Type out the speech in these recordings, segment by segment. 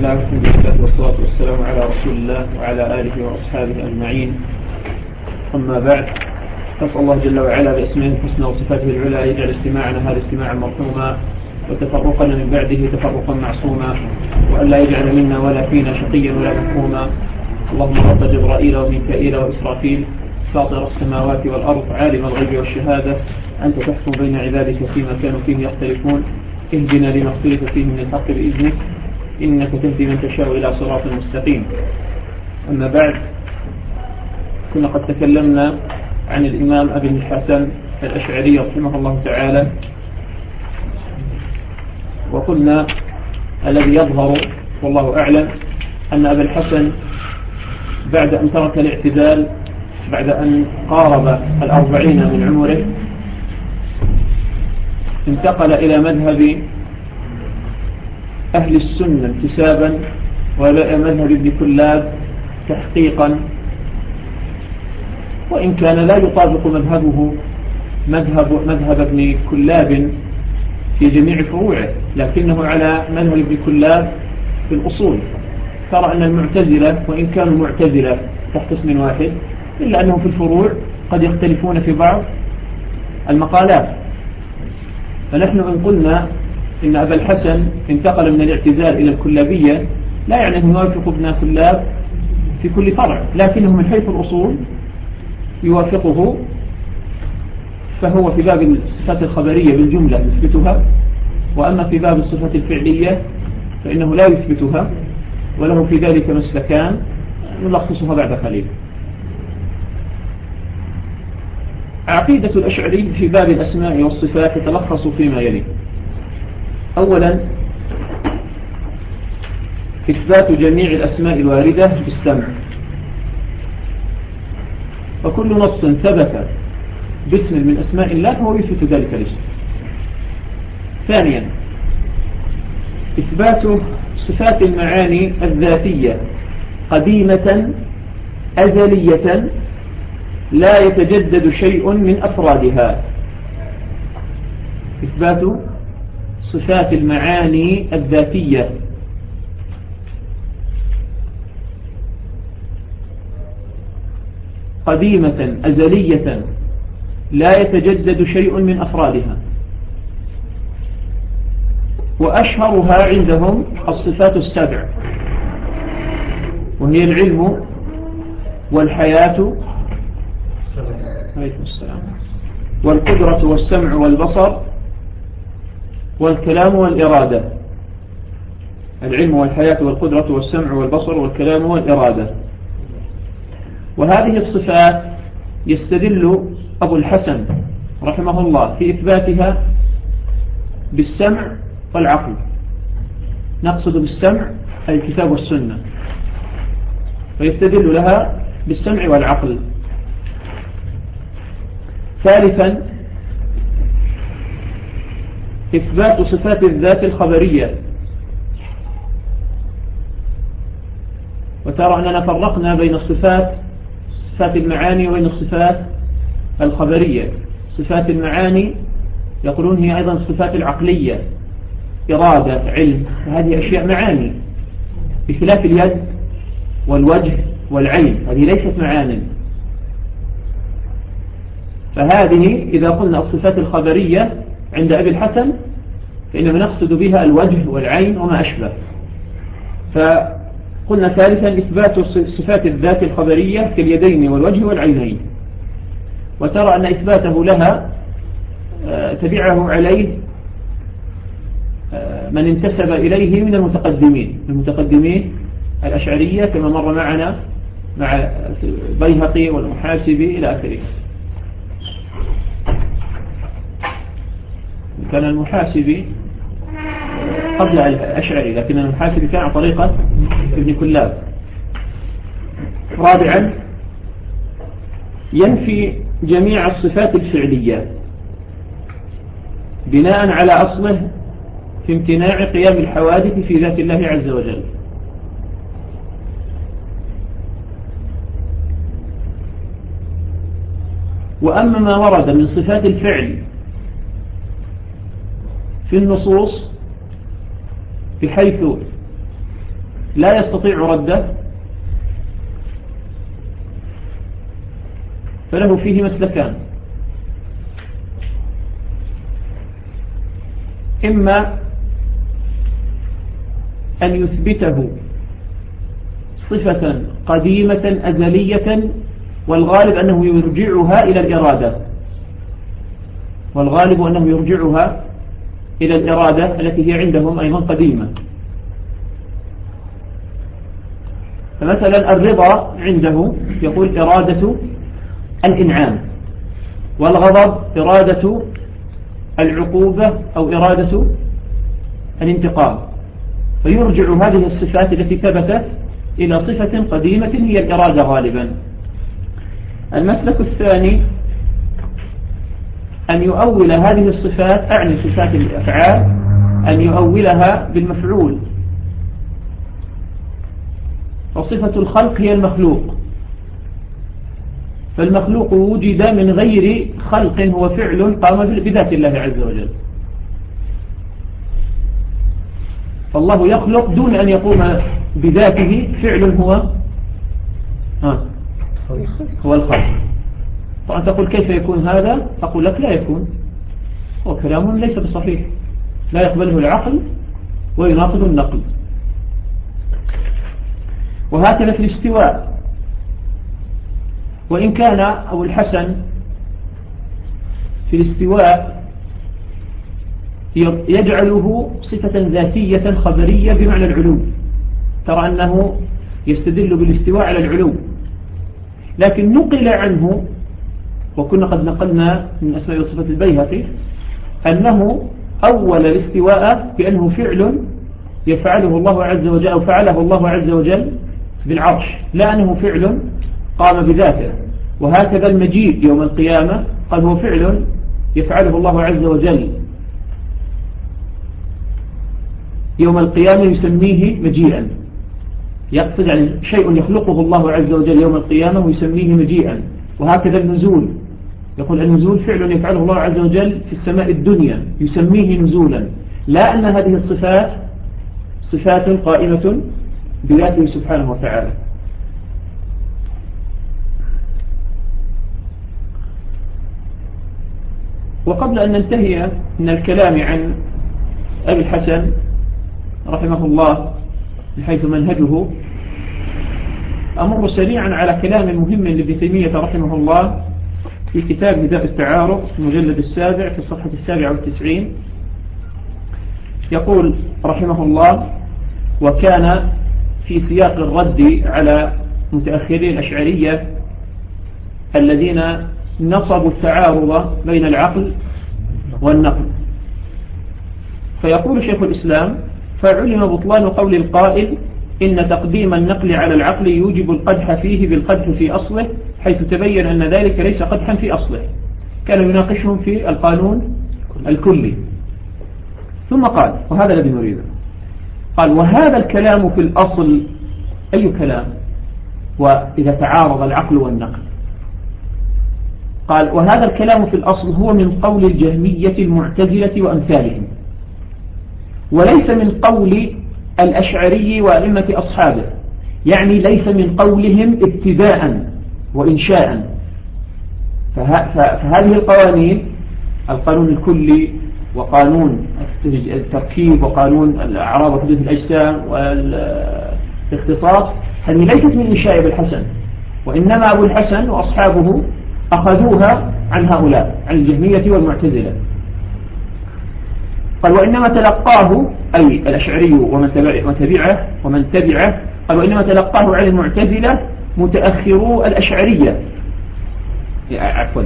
الله والحمد لله والصلاة والسلام على رسول الله وعلى آله وأصحابه أجمعين. أما بعد، نسأل الله جل وعلا بأسمائه الحسنى وصفاته العلى يجعل استماعنا هذا استماعا مرحوما وتفرقنا من بعده تفرقا معصوما، وأن لا يجعل منا ولا فينا شقيا ولا محروما. اللهم رب جبرائيل وميكائيل وإسرافيل فاطر السماوات والأرض عالم الغيب والشهادة، أنت تحكم بين عبادك فيما كانوا فيه يختلفون، اهدنا لما اختلف فيه من الحق بإذنك، إنك تهدي من تشاء إلى صراط مستقيم. أما بعد، كنا قد تكلمنا عن الإمام أبي الحسن الأشعري رحمه الله تعالى، وقلنا الذي يظهر والله أعلم أن أبا الحسن بعد أن ترك الاعتزال، بعد أن قارب 40 من عمره، انتقل إلى مذهب أهل السنة انتسابا، وإلى مذهب ابن كلاب تحقيقا، وإن كان لا يطابق مذهبه مذهب ابن كلاب في جميع فروعه، لكنه على مذهب ابن كلاب في الأصول. ترى أن المعتزلة وإن كانوا معتزلة تحت اسم واحد، إلا أنهم في الفروع قد يختلفون في بعض المقالات. فنحن إن قلنا إن أبا الحسن انتقل من الاعتزال إلى الكلابية، لا يعني أنه يوافق ابن كلاب في كل فرع، لكنه من حيث الأصول يوافقه، فهو في باب الصفات الخبرية بالجملة يثبتها، وأما في باب الصفات الفعلية فإنه لا يثبتها، وله في ذلك مسلكان نلخصها بعد قليل. عقيدة الأشعري في باب الأسماء والصفات تتلخص فيما يلي: أولا، إثبات جميع الأسماء الواردة بالسمع، فكل نص ثبت باسم من أسماء الله فهو يثبت ذلك الاسم. ثانيا، إثبات صفات المعاني الذاتية قديمة أزلية لا يتجدد شيء من أفرادها. إثبات صفات المعاني الذاتية قديمة أزلية لا يتجدد شيء من أفرادها، وأشهرها عندهم الصفات السبع، وهي العلم والحياة والقدرة والسمع والبصر والكلام والإرادة. العلم والحياة والقدرة والسمع والبصر والكلام والإرادة. وهذه الصفات يستدل أبو الحسن رحمه الله في إثباتها بالسمع والعقل. نقصد بالسمع الكتاب والسنة، ويستدل لها بالسمع والعقل. ثالثا، إثبات صفات الذات الخبرية. وترى أننا فرقنا بين صفات المعاني وبين الصفات الخبرية. صفات المعاني يقولون هي أيضا الصفات العقلية، إرادة، علم، هذه أشياء معاني، بخلاف اليد والوجه والعين، هذه ليست معاني. فهذه إذا قلنا الصفات الخبرية عند أبي الحسن فإنما نقصد بها الوجه والعين وما أشبه. فقلنا ثالثا إثبات صفات الذات الخبرية كاليدين والوجه والعينين. وترى أن إثباته لها تبعه عليه من انتسب إليه من المتقدمين الأشعرية، كما مر معنا مع البيهقي والمحاسبي إلى آخره. كان المحاسبي قبل الأشعري، لكن المحاسبي كان على طريقة ابن كلاب. رابعا، ينفي جميع الصفات الفعلية بناء على أصله في امتناع قيام الحوادث في ذات الله عز وجل. وأما ما ورد من صفات الفعل في النصوص بحيث لا يستطيع رده فله فيه مسلكان: إما أن يثبته صفة قديمة أزلية والغالب أنه يرجعها إلى الإرادة، والغالب أنه يرجعها إلى الإرادة التي هي عندهم أيضا قديمة. فمثلا الرضا عنده يقول إرادة الإنعام، والغضب إرادة العقوبة أو إرادة الانتقام، فيرجع هذه الصفات التي ثبتت إلى صفة قديمة هي الإرادة غالبا. المسلك الثاني أن يؤول هذه الصفات، أعني صفات الأفعال، أن يؤولها بالمفعول، وصفة الخلق هي المخلوق، فالمخلوق وجد من غير خلق هو فعل قام بذات الله عز وجل، فالله يخلق دون أن يقوم بذاته فعل هو الخلق. طبعا تقول كيف يكون هذا؟ أقول لك لا يكون، هو كلام ليس بصحيح، لا يقبله العقل ويناقض النقل. وهكذا في الاستواء، وإن كان أبو الحسن في الاستواء يجعله صفة ذاتية خبرية بمعنى العلو، ترى أنه يستدل بالاستواء على العلو، لكن نقل عنه، وكنا قد نقلنا من أسماء وصفة البيهقي أنه أول الاستواء بأنه فعل يفعله الله عز وجل أو فعله الله عز وجل بالعرش، لا أنه فعل قام بذاته. وهكذا المجيء يوم القيامة قال هو فعل يفعله الله عز وجل يوم القيامة يسميه مجيئا، يقصد يعني شيء يخلقه الله عز وجل يوم القيامة ويسميه مجيئا. وهكذا النزول، يقول النزول فعل يفعله الله عز وجل في السماء الدنيا يسميه نزولا، لا أن هذه الصفات صفات قائمة بذاته سبحانه وتعالى. وقبل أن ننتهي من الكلام عن أبي الحسن رحمه الله من حيث منهجه، أمر سريعا على كلام مهم لابن تيمية رحمه الله في كتاب هداء التعارف المجلد 7 في الصفحة 97. يقول رحمه الله: وكان في سياق الرد على متأخري الأشعرية الذين نصبوا التعارض بين العقل والنقل، فيقول شيخ الإسلام: فعلم بطلان قول القائل إن تقديم النقل على العقل يوجب القدح فيه بالقدح في أصله، حيث تبين أن ذلك ليس قدحا في أصله. كان يناقشهم في القانون الكلي، ثم قال، وهذا الذي نريده، قال: وهذا الكلام في الأصل أي كلام؟ وإذا تعارض العقل والنقل، قال: وهذا الكلام في الأصل هو من قول الجهمية المعتزلة وأمثالهم، وليس من قول الأشعري وأئمة أصحابه، يعني ليس من قولهم ابتداء وإنشاء. فهذه القوانين، القانون الكلي وقانون التركيب وقانون الأعراض وحدوث الأجسام والاختصاص، هذه ليست من إنشاء أبي الحسن، وإنما أبو الحسن وأصحابه أخذوها عن هؤلاء، عن الجهمية والمعتزلة. قال: وإنما تلقاه أي الأشعري ومن تبعه قال: وإنما تلقاه عن المعتزلة متأخرو الأشعرية، عفوا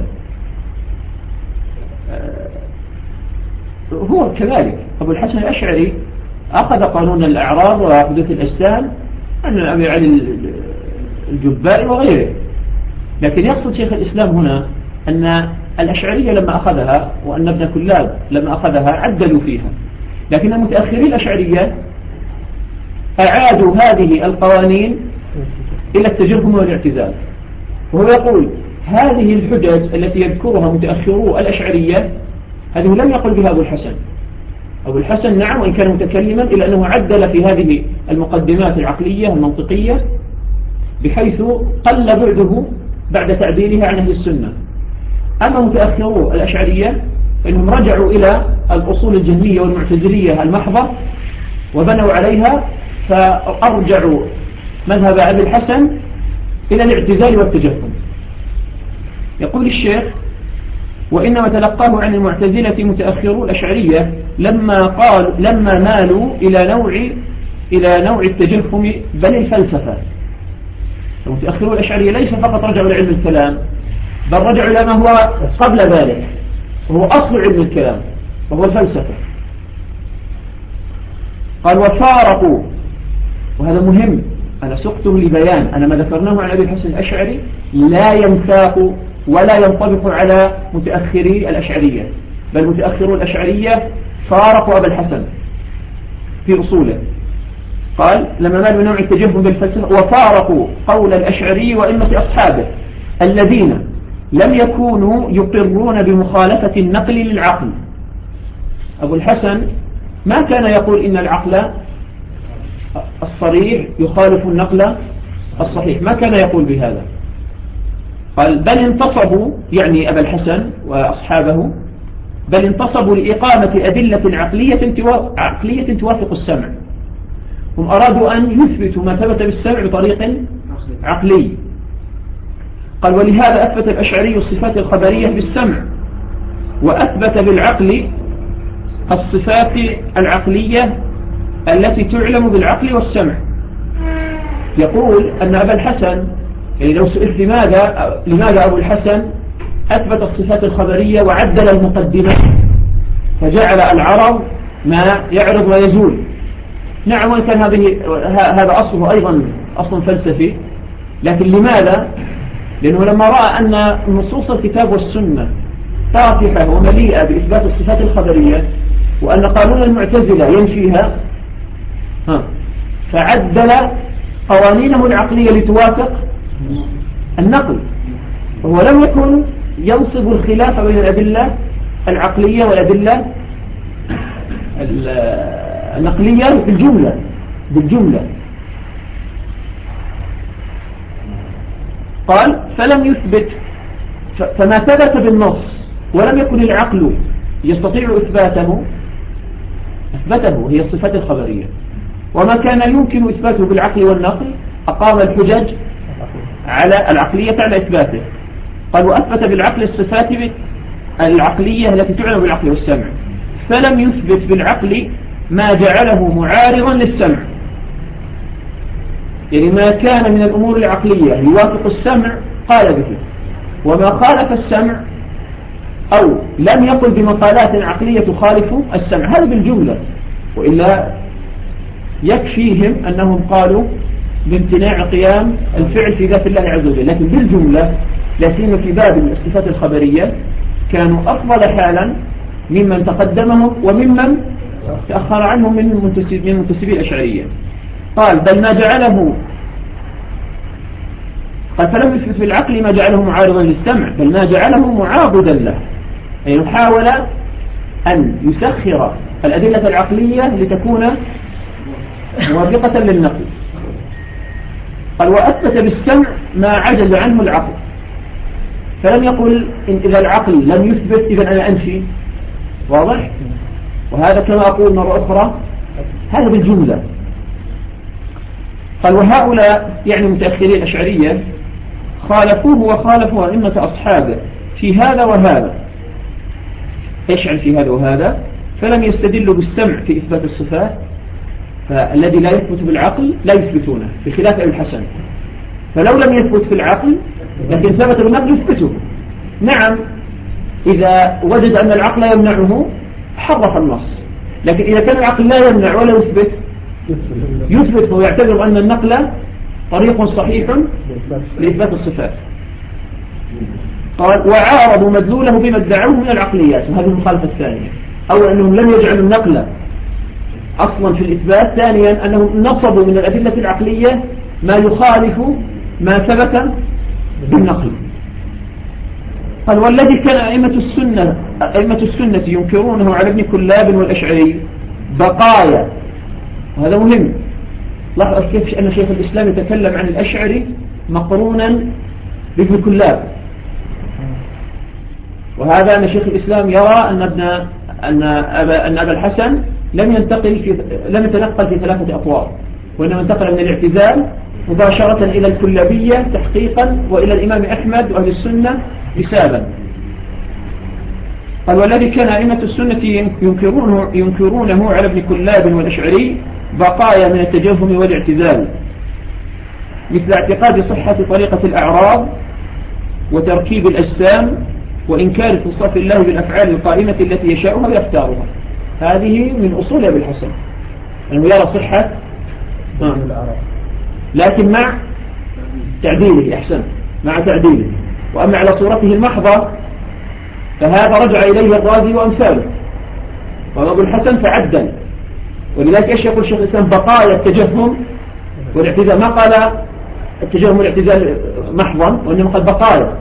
هو كذلك أبو الحسن الأشعري أخذ قانون الأعراض وحدوث الأجسام عن أبي علي الجبائي وغيره، لكن يقصد شيخ الإسلام هنا أن الأشعرية لما أخذها وأن ابن كلاب لما أخذها عدلوا فيها، لكن المتأخرين الأشعرية أعادوا هذه القوانين إلى التجهم والاعتزال. وهو يقول: هذه الحجج التي يذكرها متأخرو الأشعرية هذه لم يقل بها أبو الحسن، أبو الحسن نعم وإن كان متكلما إلا أنه عدل في هذه المقدمات العقلية المنطقية بحيث قل بعده بعد تعديلها عن أهل السنة. أما متأخرو الأشعرية فإنهم رجعوا إلى الأصول الجهمية والمعتزلية المحضة وبنوا عليها، فأرجعوا مذهب أبي الحسن إلى الاعتزال والتجهم. يقول الشيخ: وإنما تلقاه عن المعتزلة متأخرو الأشعرية لما مالوا إلى نوع التجهم بل الفلسفة. المتأخرو الأشعرية ليس فقط رجعوا لعلم الكلام، بل رجعوا إلى ما هو قبل ذلك وهو أصل علم الكلام وهو الفلسفة. قال: وفارقوا، وهذا مهم أنا سقته لبيان أنا ما ذكرناه عن أبي الحسن الأشعري لا ينساق ولا ينطبق على متأخري الأشعرية، بل متأخرو الأشعرية فارقوا أبا الحسن في أصوله. قال: لما مالوا نوع التجهم بالفلسفة وفارقوا قول الأشعري وإمة أصحابه الذين لم يكونوا يقرون بمخالفة النقل للعقل. أبو الحسن ما كان يقول إن العقل الصريح يخالف النقل الصحيح، ما كان يقول بهذا. قال: بل انتصبوا، يعني أبا الحسن وأصحابه، بل انتصبوا لإقامة أدلة عقلية توافق السمع. هم أرادوا أن يثبتوا ما ثبت بالسمع بطريق عقلي. قال: ولهذا أثبت الأشعري الصفات الخبرية بالسمع، وأثبت بالعقل الصفات العقلية التي تعلم بالعقل والسمع. يقول أن أبا الحسن، يعني لو سئلت لماذا أبو الحسن أثبت الصفات الخبرية وعدل المقدمة فجعل العرض ما يعرض ويزول. نعم، وكان هذا أصله أيضا أصل فلسفي، لكن لماذا؟ لأنه لما رأى أن نصوص الكتاب والسنة طافحة ومليئة بإثبات الصفات الخبرية وأن قانون المعتزلة ينفيها، فعدل قوانينه العقلية لتوافق النقل، وهو لم يكن ينصب الخلاف بين الأدلة العقلية والأدلة النقلية بالجملة. قال: فلم يثبت، فما ثبت بالنص ولم يكن العقل يستطيع إثباته هي الصفات الخبرية، وما كان يمكن إثباته بالعقل والنقل أقام الحجج على العقلية على إثباته. قال: وأثبت بالعقل الصفات العقلية التي تعلم بالعقل والسمع، فلم يثبت بالعقل ما جعله معارضا للسمع، يعني ما كان من الأمور العقلية يوافق السمع قال به، وما خالف السمع أو لم يقل بمقالات عقلية تخالف السمع، هذا بالجملة. وإلا يكفيهم أنهم قالوا بامتناع قيام الفعل في ذات الله عز وجل، لكن بالجملة لا سيما في باب الصفات الخبرية كانوا أفضل حالا ممن تقدمهم وممن تأخر عنهم من منتسبي الأشعرية. قال: بل ما جعله، قال: فلم يثبت بالعقل ما جعله معارضا للسمع، بل ما جعله معاضدا له، أي حاول أن يسخر الأدلة العقلية لتكون موافقة للنقل. قال: وأثبت بالسمع ما عجز عنه العقل، فلم يقل إن إذا العقل لم يثبت إذا أنا أنفي. واضح؟ وهذا كما أقول مرة أخرى هذا بالجملة. قال: وهؤلاء يعني متأخرين الأشعرية خالفوه وخالفوا أئمة أصحابه في هذا وهذا. إيش عن في هذا وهذا؟ فلم يستدلوا بالسمع في إثبات الصفات، فالذي لا يثبت بالعقل لا يثبتونه، بخلاف أبي الحسن. فلو لم يثبت في العقل لكن ثبت بالنقل يثبته. نعم، إذا وجد أن العقل يمنعه حرف النص، لكن إذا كان العقل لا يمنع ولا يثبت ويعتبر أن النقل طريق صحيح لإثبات الصفات. قال: وعارضوا مدلوله بما ادعوه من العقليات، وهذه المخالفة الثانية. أولا أنهم لم يجعلوا النقل أصلا في الإثبات، ثانيا أنهم نصبوا من الأدلة العقلية ما يخالف ما ثبت بالنقل. قال: والذي كان أئمة السنة ينكرونه على ابن كلاب والأشعري بقايا، وهذا مهم. لاحظ كيف أن شيخ الإسلام يتكلم عن الأشعري مقرونا بابن كلاب، وهذا أن شيخ الإسلام يرى أن أبا الحسن لم يتنقل في 3 أطوار، وإنما انتقل من الاعتزال مباشرة إلى الكلابية تحقيقا، وإلى الإمام أحمد وأهل السنة حسابا. قال: والذي كان أئمة السنة ينكرونه على ابن كلاب والأشعري بقايا من التجهم والاعتزال، مثل اعتقاد صحة طريقة الأعراض وتركيب الأجسام وإنكار اتصاف الله بالأفعال القائمة التي يشاءها ويختارها. هذه من أصول أبي الحسن، أنه يرى صحة لكن مع تعديله، أحسن، مع تعديله. وأما على صورته المحضة فهذا رجع إليه الرازي وأمثاله، وأبو الحسن فعدل. ولذلك إيش يقول شيخ الإسلام؟ بقايا التجهم والاعتزال، ما قال التجهم والاعتزال محضا، وإنما قال بقايا.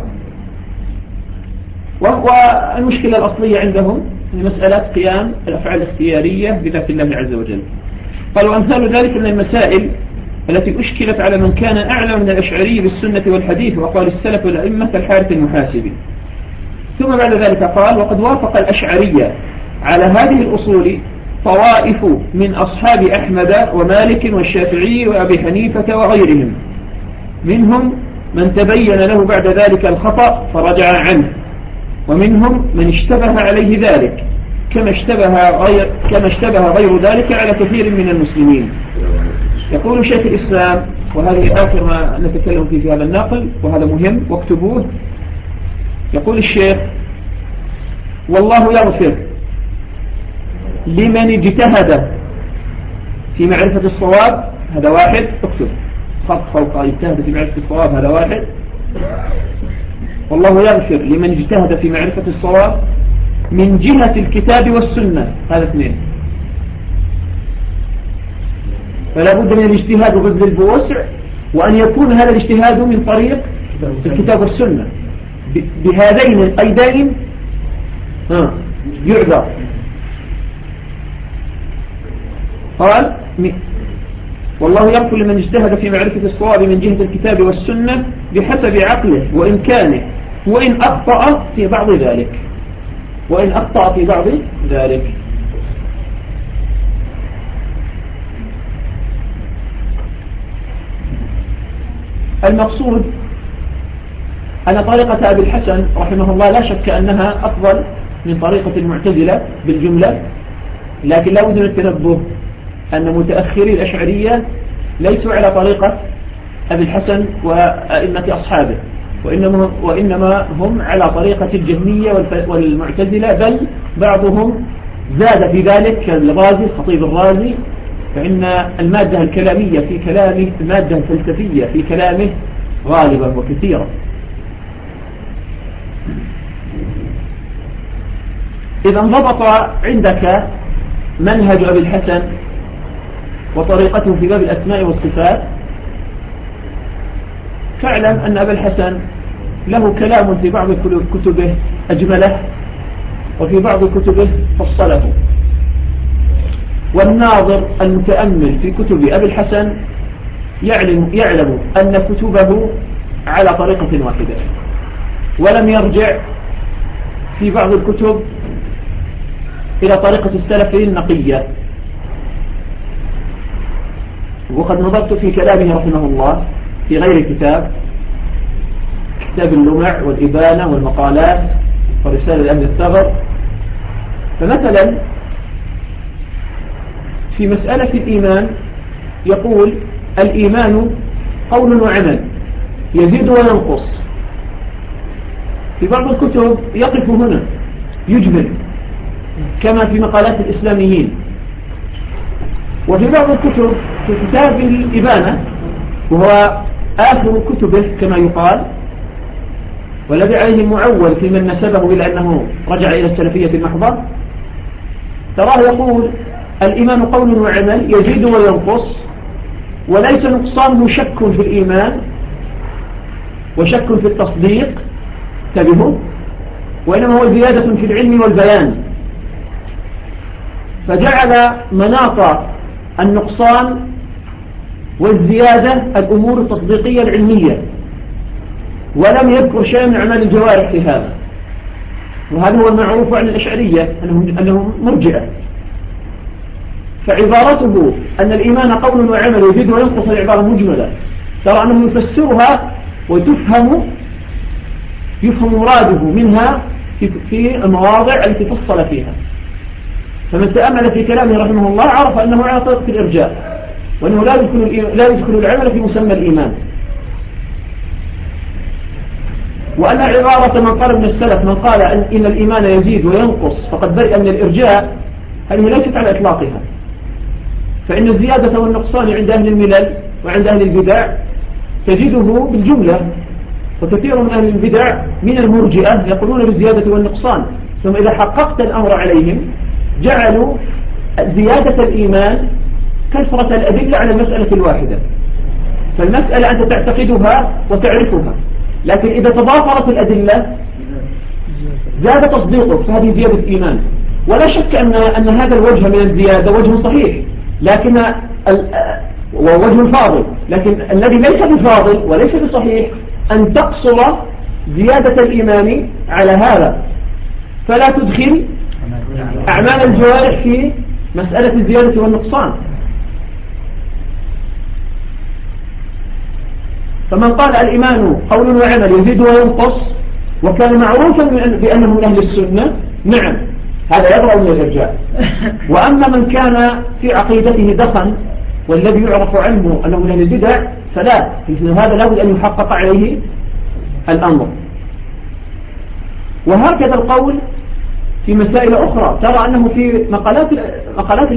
والمشكلة الأصلية عندهم هي مسألة قيام الأفعال الاختيارية بذات الله عز وجل. قال: وأمثال ذلك من المسائل التي أشكلت على من كان أعلم من الأشعري بالسنة والحديث وقال السلف والأئمة كالحارث المحاسبي. ثم بعد ذلك قال: وقد وافق الأشعرية على هذه الأصول طوائف من أصحاب أحمد ومالك والشافعي وأبي حنيفة وغيرهم، منهم من تبين له بعد ذلك الخطأ فرجع عنه، ومنهم من اشتبه عليه ذلك، كما اشتبه غير ذلك على كثير من المسلمين. يقول شيخ الإسلام، وهذه آخر ما نتكلم فيه في هذا الناقل، وهذا مهم واكتبوه. يقول الشيخ: والله يغفر لمن اجتهد في معرفة الصواب، هذا واحد، اكتب خط فوق اجتهد في معرفة الصواب، هذا واحد. والله يغفر لمن اجتهد في معرفة الصواب من جهة الكتاب والسنة، هذا 2. فلا بد من الاجتهاد وبذل بوسع، وأن يكون هذا الاجتهاد من طريق الكتاب والسنة. بهذين القيدين يعذر. قال: والله يغفر لمن اجتهد في معرفة الصواب من جهة الكتاب والسنة بحسب عقله وإمكانه، وإن أخطأ في بعض ذلك. المقصود أن طريقة أبي الحسن رحمه الله لا شك أنها أفضل من طريقة المعتزلة بالجملة، لكن لا بد من التنبه أن متأخري الأشعرية ليسوا على طريقة أبي الحسن وأئمة أصحابه، وإنما هم على طريقة الجهمية والمعتزلة، بل بعضهم زاد في ذلك كالرازي، الخطيب الرازي، فإن المادة الكلامية في كلامه، المادة الفلسفية في كلامه غالبا وكثيرا. إذا انضبط عندك منهج أبي الحسن وطريقته في باب الأسماء والصفات، فاعلم أن أبا الحسن له كلام في بعض كتبه أجمله، وفي بعض كتبه فصله. والناظر المتأمل في كتب أبي الحسن يعلم أن كتبه على طريقة واحدة، ولم يرجع في بعض الكتب إلى طريقة السلف النقية. وقد نظرت في كلامه رحمه الله في غير كتاب اللمع والإبانة والمقالات ورسالة لأهل الثغر. فمثلا في مسألة الإيمان يقول: الإيمان قول وعمل يزيد وينقص. في بعض الكتب يقف هنا يجمل كما في مقالات الإسلاميين. وفي بعض الكتب في كتاب الإبانة، وهو آخر كتبه كما يقال، والذي عليه المعول في من نسبه إلى أنه رجع إلى السلفية المحضة، تراه يقول: الإيمان قول وعمل يزيد وينقص، وليس نقصانه شك في الإيمان وشك في التصديق، انتبهوا، وإنما هو زيادة في العلم والبيان. فجعل مناط النقصان والزيادة الأمور التصديقية العلمية، ولم يذكر شيء من أعمال الجوارح في هذا. وهذا هو المعروف عن الأشعرية أنهم مرجئة. فعبارته أن الإيمان قول وعمل يزيد وينقص العبارة مجملة، ترى أنه يفسرها وتفهم مراده منها في المواضع التي فصل فيها. فمن تأمل في كلامه رحمه الله عرف أنه على طريقة الإرجاء، وأنه لا يدخل العمل في مسمى الإيمان، وأن عبارة من قال من السلف من قال إن الإيمان يزيد وينقص فقد برئ من الإرجاء، هذه ليست على إطلاقها. فإن الزيادة والنقصان عند أهل الملل وعند أهل البدع تجده بالجملة، وكثير من أهل البدع من المرجئة يقولون بالزيادة والنقصان، ثم إذا حققت الأمر عليهم جعلوا زيادة الإيمان كثرة الأدلة على المسألة الواحدة. فالمسألة أنت تعتقدها وتعرفها، لكن إذا تضافرت الأدلة زاد تصديقك، فهذه زيادة إيمان. ولا شك أن هذا الوجه من الزيادة وجه صحيح، لكن ووجه فاضل، لكن الذي ليس بفاضل وليس بصحيح أن تقصر زيادة الإيمان على هذا، فلا تدخل أعمال الجوارح في مسألة الزيادة والنقصان. فمن قال الإيمان قول وعمل يزيد وينقص وكان معروفا بأنه من أهل السنة، نعم هذا يبرأ من الإرجاء. وأما من كان في عقيدته دخن والذي يعرف عنه أنه من أهل البدع فلا، هذا لابد أن يحقق عليه الأمر. وهكذا القول في مسائل أخرى، ترى أنه في مقالات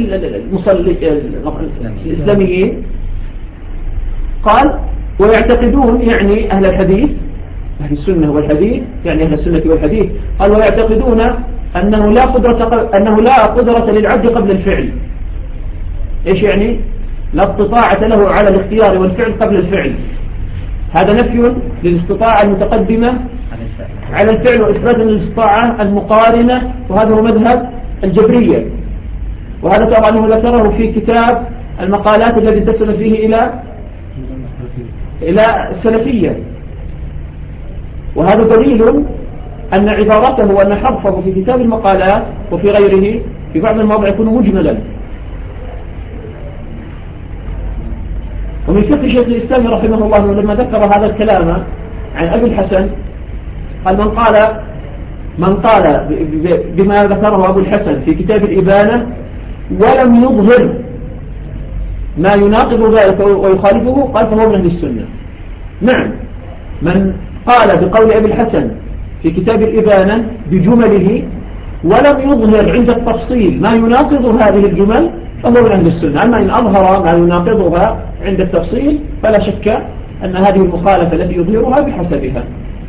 الإسلاميين قال ويعتقدون، يعني أهل الحديث أهل السنة والحديث، يعني أهل السنة والحديث، قال ويعتقدون أنه لا قدرة للعبد قبل الفعل. إيش يعني؟ لا استطاعة له على الاختيار والفعل قبل الفعل. هذا نفي للاستطاعة المتقدمة على الفعل، وإثبات للاستطاعة المقارنة، وهذا هو مذهب الجبرية. وهذا طبعا أنه ذكره في كتاب المقالات الذي انتسب فيه إلى السلفية. وهذا دليل أن عبارته وأن حرفه في كتاب المقالات وفي غيره في بعض المواضع يكون مجملا. ومن فقه شيخ الإسلام رحمه الله لما ذكر هذا الكلام عن أبي الحسن قال من قال بما ذكره أبو الحسن في كتاب الإبانة ولم يظهر ما يناقض ذلك ويخالفه قال فهو من أهل السنة. نعم، من قال بقول أبي الحسن في كتاب الإبانة بجمله ولم يظهر عند التفصيل ما يناقض هذه الجمل فهو من أهل السنة. أما إن أظهر ما يناقضها عند التفصيل فلا شك أن هذه المخالفة التي يظهرها بحسبها.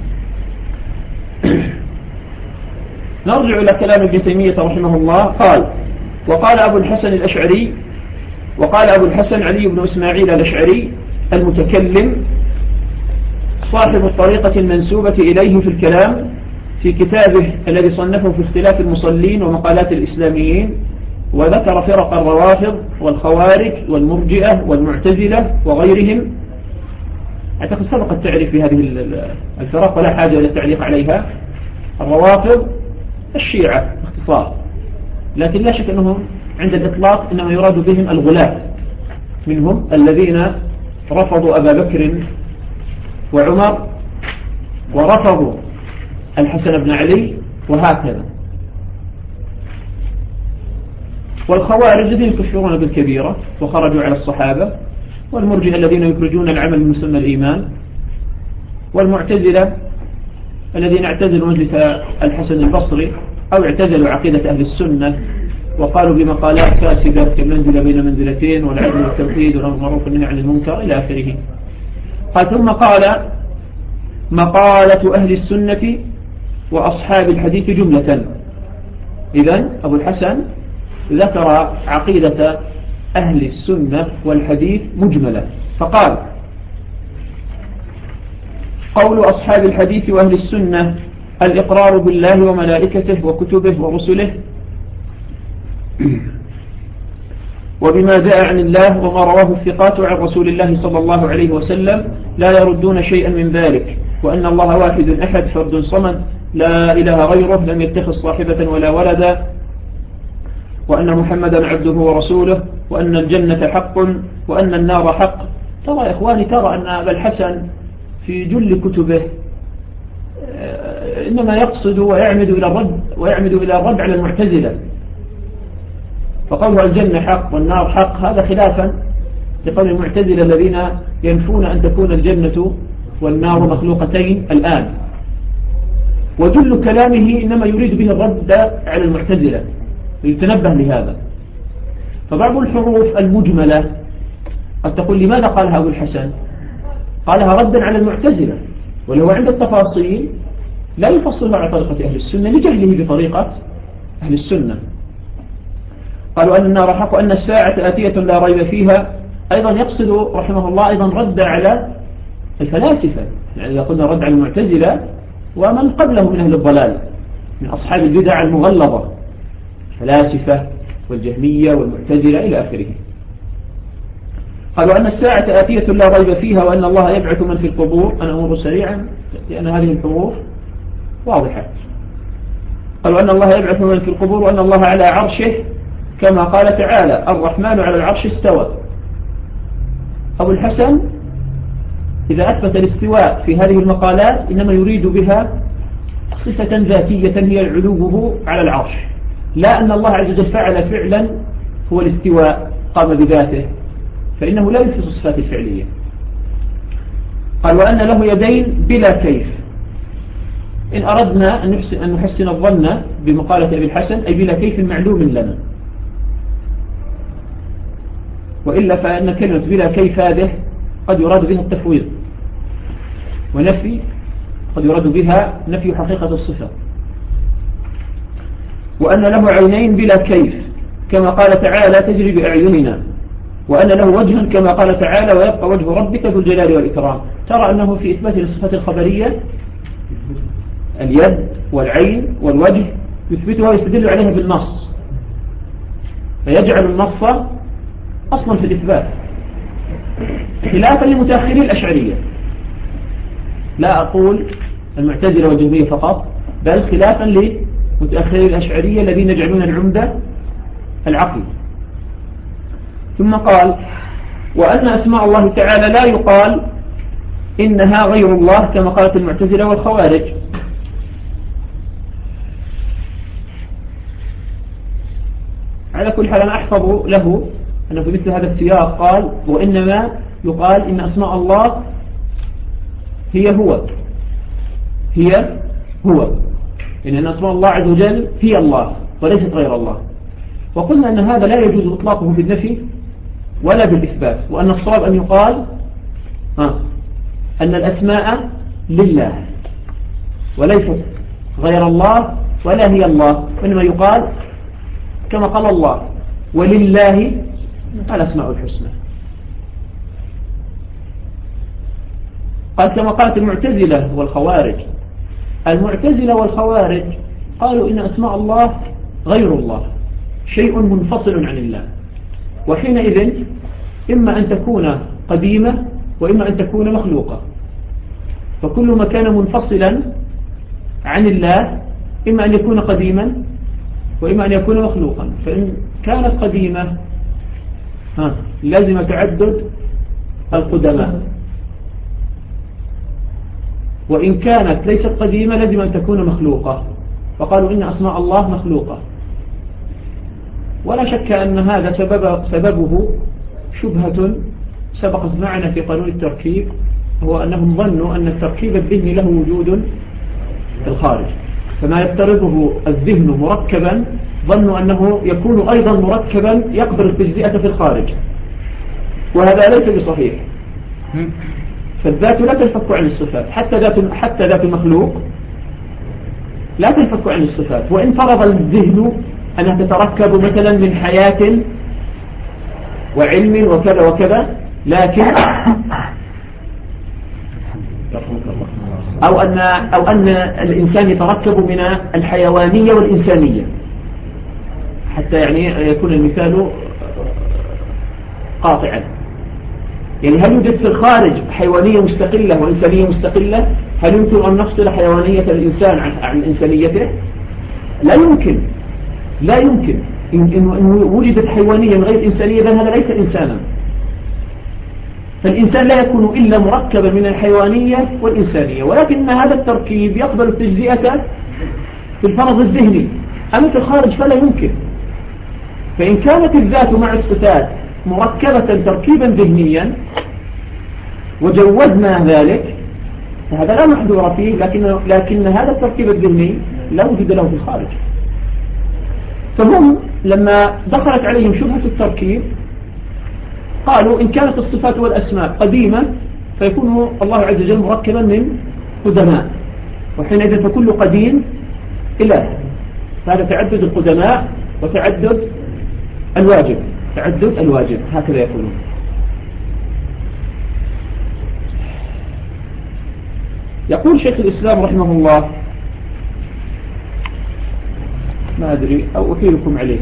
نرجع إلى كلام ابن تيمية رحمه الله. قال وقال أبو الحسن الأشعري، وقال أبو الحسن علي بن إسماعيل الأشعري المتكلم صاحب الطريقة المنسوبة إليه في الكلام في كتابه الذي صنفه في اختلاف المصلين ومقالات الإسلاميين، وذكر فرق الروافض والخوارج والمرجئة والمعتزلة وغيرهم. أعتقد سبق التعريف بهذه الفرق ولا حاجة للتعليق عليها. الروافض الشيعة باختصار، لكن لا شك أنهم عند الإطلاق إنما يراد بهم الغلاة، منهم الذين رفضوا أبا بكر وعمر ورفضوا الحسن بن علي وهكذا. والخوارج الذين يكفرون بالكبيرة وخرجوا على الصحابة، والمرجئة الذين يخرجون العمل من مسمى الإيمان، والمعتزلة الذين اعتزلوا مجلس الحسن البصري أو اعتزلوا عقيدة أهل السنة وقالوا بمقالات فاسدة كمنزلة بين منزلتين والعدل والتوحيد والأمر بالمعروف والنهي عن المنكر إلى آخره. قال ثم قال مقالة أهل السنة وأصحاب الحديث جملة. إذن أبو الحسن ذكر عقيدة أهل السنة والحديث مجملة، فقال قول أصحاب الحديث وأهل السنة الإقرار بالله وملائكته وكتبه ورسله وبما جاء عن الله وما رواه الثقات عن رسول الله صلى الله عليه وسلم لا يردون شيئا من ذلك، وأن الله واحد أحد فرد صمد لا إله غيره لم يتخذ صاحبة ولا ولدا، وأن محمدا عبده ورسوله، وأن الجنة حق وأن النار حق. ترى يا إخواني، ترى أن أبا الحسن في جل كتبه إنما يقصد ويعمد إلى الرد على المعتزلة، فقوله الجنة حق والنار حق هذا خلافا لقول المعتزلة الذين ينفون أن تكون الجنة والنار مخلوقتين الآن. وجل كلامه إنما يريد به الرد على المعتزلة، يتنبه لهذا. فبعض الحروف المجملة قد تقول لماذا قالها أبو الحسن؟ قالها ردا على المعتزلة، ولو عند التفاصيل لا يفصلها على طريقة أهل السنة لجهله بطريقة أهل السنة. قالوا أن النار حق وأن الساعة آتية لا ريب فيها، أيضا يقصد رحمه الله أيضا رد على الفلاسفة، يعني إذا قلنا رد على المعتزلة ومن قبله من أهل الضلال من أصحاب البدع المغلظة، الفلاسفة والجهمية والمعتزلة إلى آخره. قالوا أن الساعة آتية لا ريب فيها وأن الله يبعث من في القبور. أنا أمر سريعا لأن هذه الحروف واضحة. قالوا أن الله يبعث من في القبور وأن الله على عرشه كما قال تعالى الرحمن على العرش استوى. أبو الحسن إذا أثبت الاستواء في هذه المقالات إنما يريد بها صفة ذاتية هي علوه على العرش، لا أن الله عز وجل فعل فعلا هو الاستواء قام بذاته، فإنه لا يثبت الصفات الفعلية. قال وأن له يدين بلا كيف. إن أردنا أن نحسن الظن بمقالة أبي الحسن أي بلا كيف معلوم لنا، وإلا فإن كلمة بلا كيف هذه قد يراد بها التفويض ونفي، قد يراد بها نفي حقيقة الصفة. وأن له عينين بلا كيف كما قال تعالى تجري بأعيننا، وأن له وجها كما قال تعالى ويبقى وجه ربك ذو الجلال والإكرام. ترى أنه في إثبات الصفات الخبرية اليد والعين والوجه يثبتها ويستدل عليها بالنص، فيجعل النص أصلا في الإثبات، خلافا لمتأخري الأشعرية. لا أقول المعتزلة والجهمية فقط، بل خلافا لمتأخري الأشعرية الذين يجعلون العمدة العقل. ثم قال وأن أسماء الله تعالى لا يقال إنها غير الله كما قالت المعتزلة والخوارج. على كل حال أنا أحفظ له أنه في مثل هذا السياق قال وإنما يقال إن أسماء الله هي هو إن أسماء الله عز وجل هي الله وليست غير الله. وقلنا أن هذا لا يجوز إطلاقه بالنفي ولا بالإثبات، وأن الصواب أن يقال أن الأسماء لله وليست غير الله ولا هي الله، وإنما يقال كما قال الله ولله الأسماء الحسنى. قال كما قالت المعتزلة والخوارج. المعتزلة والخوارج قالوا إن أسماء الله غير الله، شيء منفصل عن الله، وحينئذ إما أن تكون قديمة وإما أن تكون مخلوقة، فكل ما كان منفصلا عن الله إما أن يكون قديما وإما أن يكون مخلوقا. فإن كانت قديمة لازم تعدد القدماء، وإن كانت ليست قديمة لازم أن تكون مخلوقة، فقالوا إن أسماء الله مخلوقة. ولا شك أن هذا سببه شبهة سبقت معنا في قانون التركيب، هو أنهم ظنوا أن التركيب الذهني له وجود في الخارج، فما يفترضه الذهن مركبا ظنوا أنه يكون أيضا مركبا يقبل التجزئة في الخارج، وهذا ليس بصحيح. فالذات لا تنفك عن الصفات، حتى ذات المخلوق لا تنفك عن الصفات، وإن فرض الذهن أنها تتركب مثلا من حياة وعلم وكذا وكذا، لكن أو أن الإنسان يتركب من الحيوانية والإنسانية، حتى يعني يكون المثال قاطعا. يعني هل يوجد في الخارج حيوانية مستقلة وإنسانية مستقلة؟ هل يمكن أن نفصل حيوانية الإنسان عن إنسانيته؟ لا يمكن، لا يمكن. إن وجدت حيوانية من غير إنسانية هذا ليس إنسانا. فالإنسان لا يكون إلا مركبا من الحيوانية والإنسانية، ولكن هذا التركيب يقبل التجزئة في الفرض الذهني، أما في الخارج فلا يمكن. فإن كانت الذات مع الصفات مركبة تركيبا ذهنيا وجوزنا ذلك فهذا لا محذور فيه، لكن هذا التركيب الذهني لا وجود له في الخارج. فهم لما دخلت عليهم شبهة التركيب قالوا إن كانت الصفات والأسماء قديمة فيكون الله عز وجل مركبا من قدماء، وحينئذ فكل قديم إله. فهذا تعدد القدماء وتعدد الواجب، تعدد الواجب هكذا يقولون. يقول شيخ الإسلام رحمه الله، ما أدري أو أحيلكم عليه،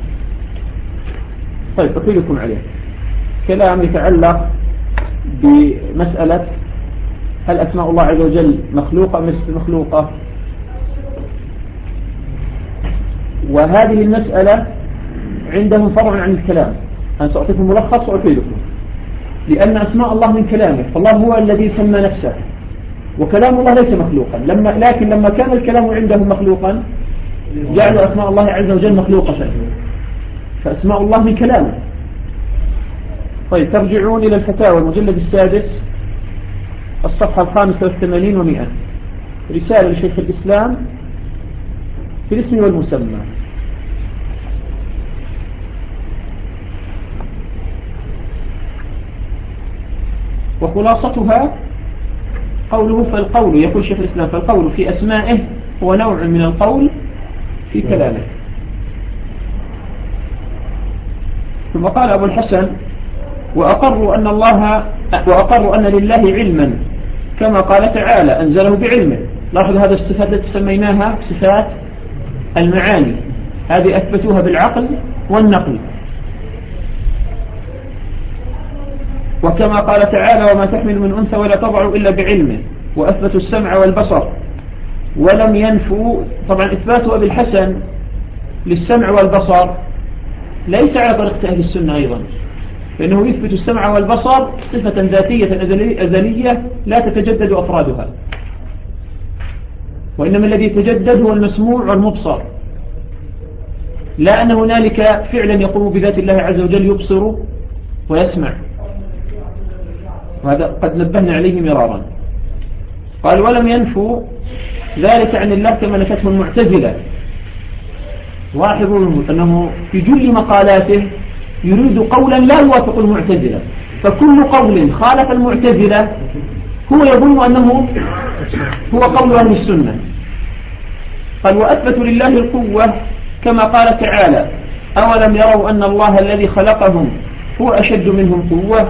طيب أحيلكم عليه، كلام يتعلق بمسألة هل أسماء الله عز وجل مخلوقة أم ليست مخلوقة. وهذه المسألة عندهم فرع عن الكلام. أنا سأعطيكم ملخص وأفيدكم. لأن أسماء الله من كلامه، فالله هو الذي سمى نفسه، وكلام الله ليس مخلوقا. لكن لما كان الكلام عندهم مخلوقا جعلوا أسماء الله عز وجل مخلوقة، فأسماء الله من كلامه. طيب ترجعون إلى الفتاوى المجلد السادس الصفحة 85 و100، رسالة لشيخ الإسلام في الاسم والمسمى. وخلاصتها قوله فالقول، يقول شيخ الإسلام فالقول في أسمائه هو نوع من القول في كلامه. ثم قال أبو الحسن وأقروا أن لله علما كما قال تعالى أنزله بعلمه. لاحظ هذا الصفات التي سميناها صفات المعاني، هذه أثبتوها بالعقل والنقل. وكما قال تعالى وما تحمل من أنثى ولا تضع إلا بعلمه، وأثبتوا السمع والبصر ولم ينفوا. طبعا إثباتوا أبي الحسن للسمع والبصر ليس على طريقة أهل السنة أيضا، لأنه يثبت السمع والبصر صفة ذاتية أزلية لا تتجدد أفرادها، وإنما الذي يتجدد هو المسموع والمبصر، لا أن هنالك فعلا يقوم بذات الله عز وجل يبصر ويسمع. وهذا قد نبهنا عليه مرارا. قال ولم ينفوا ذلك عن الله كما نفته المعتزلة. لاحظوا أنه في جل مقالاته يريد قولا لا يوافق المعتزلة، فكل قول خالف المعتزلة هو يظن أنه هو قول أهل السنة. قال وأثبتوا لله القوة كما قال تعالى أولم يروا أن الله الذي خلقهم هو أشد منهم قوة.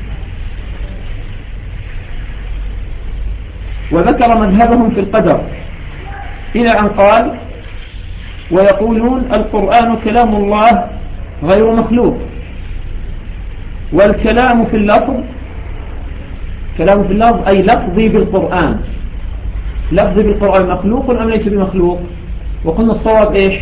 وذكر مذهبهم في القدر إلى أن قال ويقولون القرآن كلام الله غير مخلوق، والكلام في اللفظ، كلام في اللفظ أي لفظي بالقرآن، لفظي بالقرآن مخلوق أم ليس بمخلوق؟ وقلنا الصواب إيش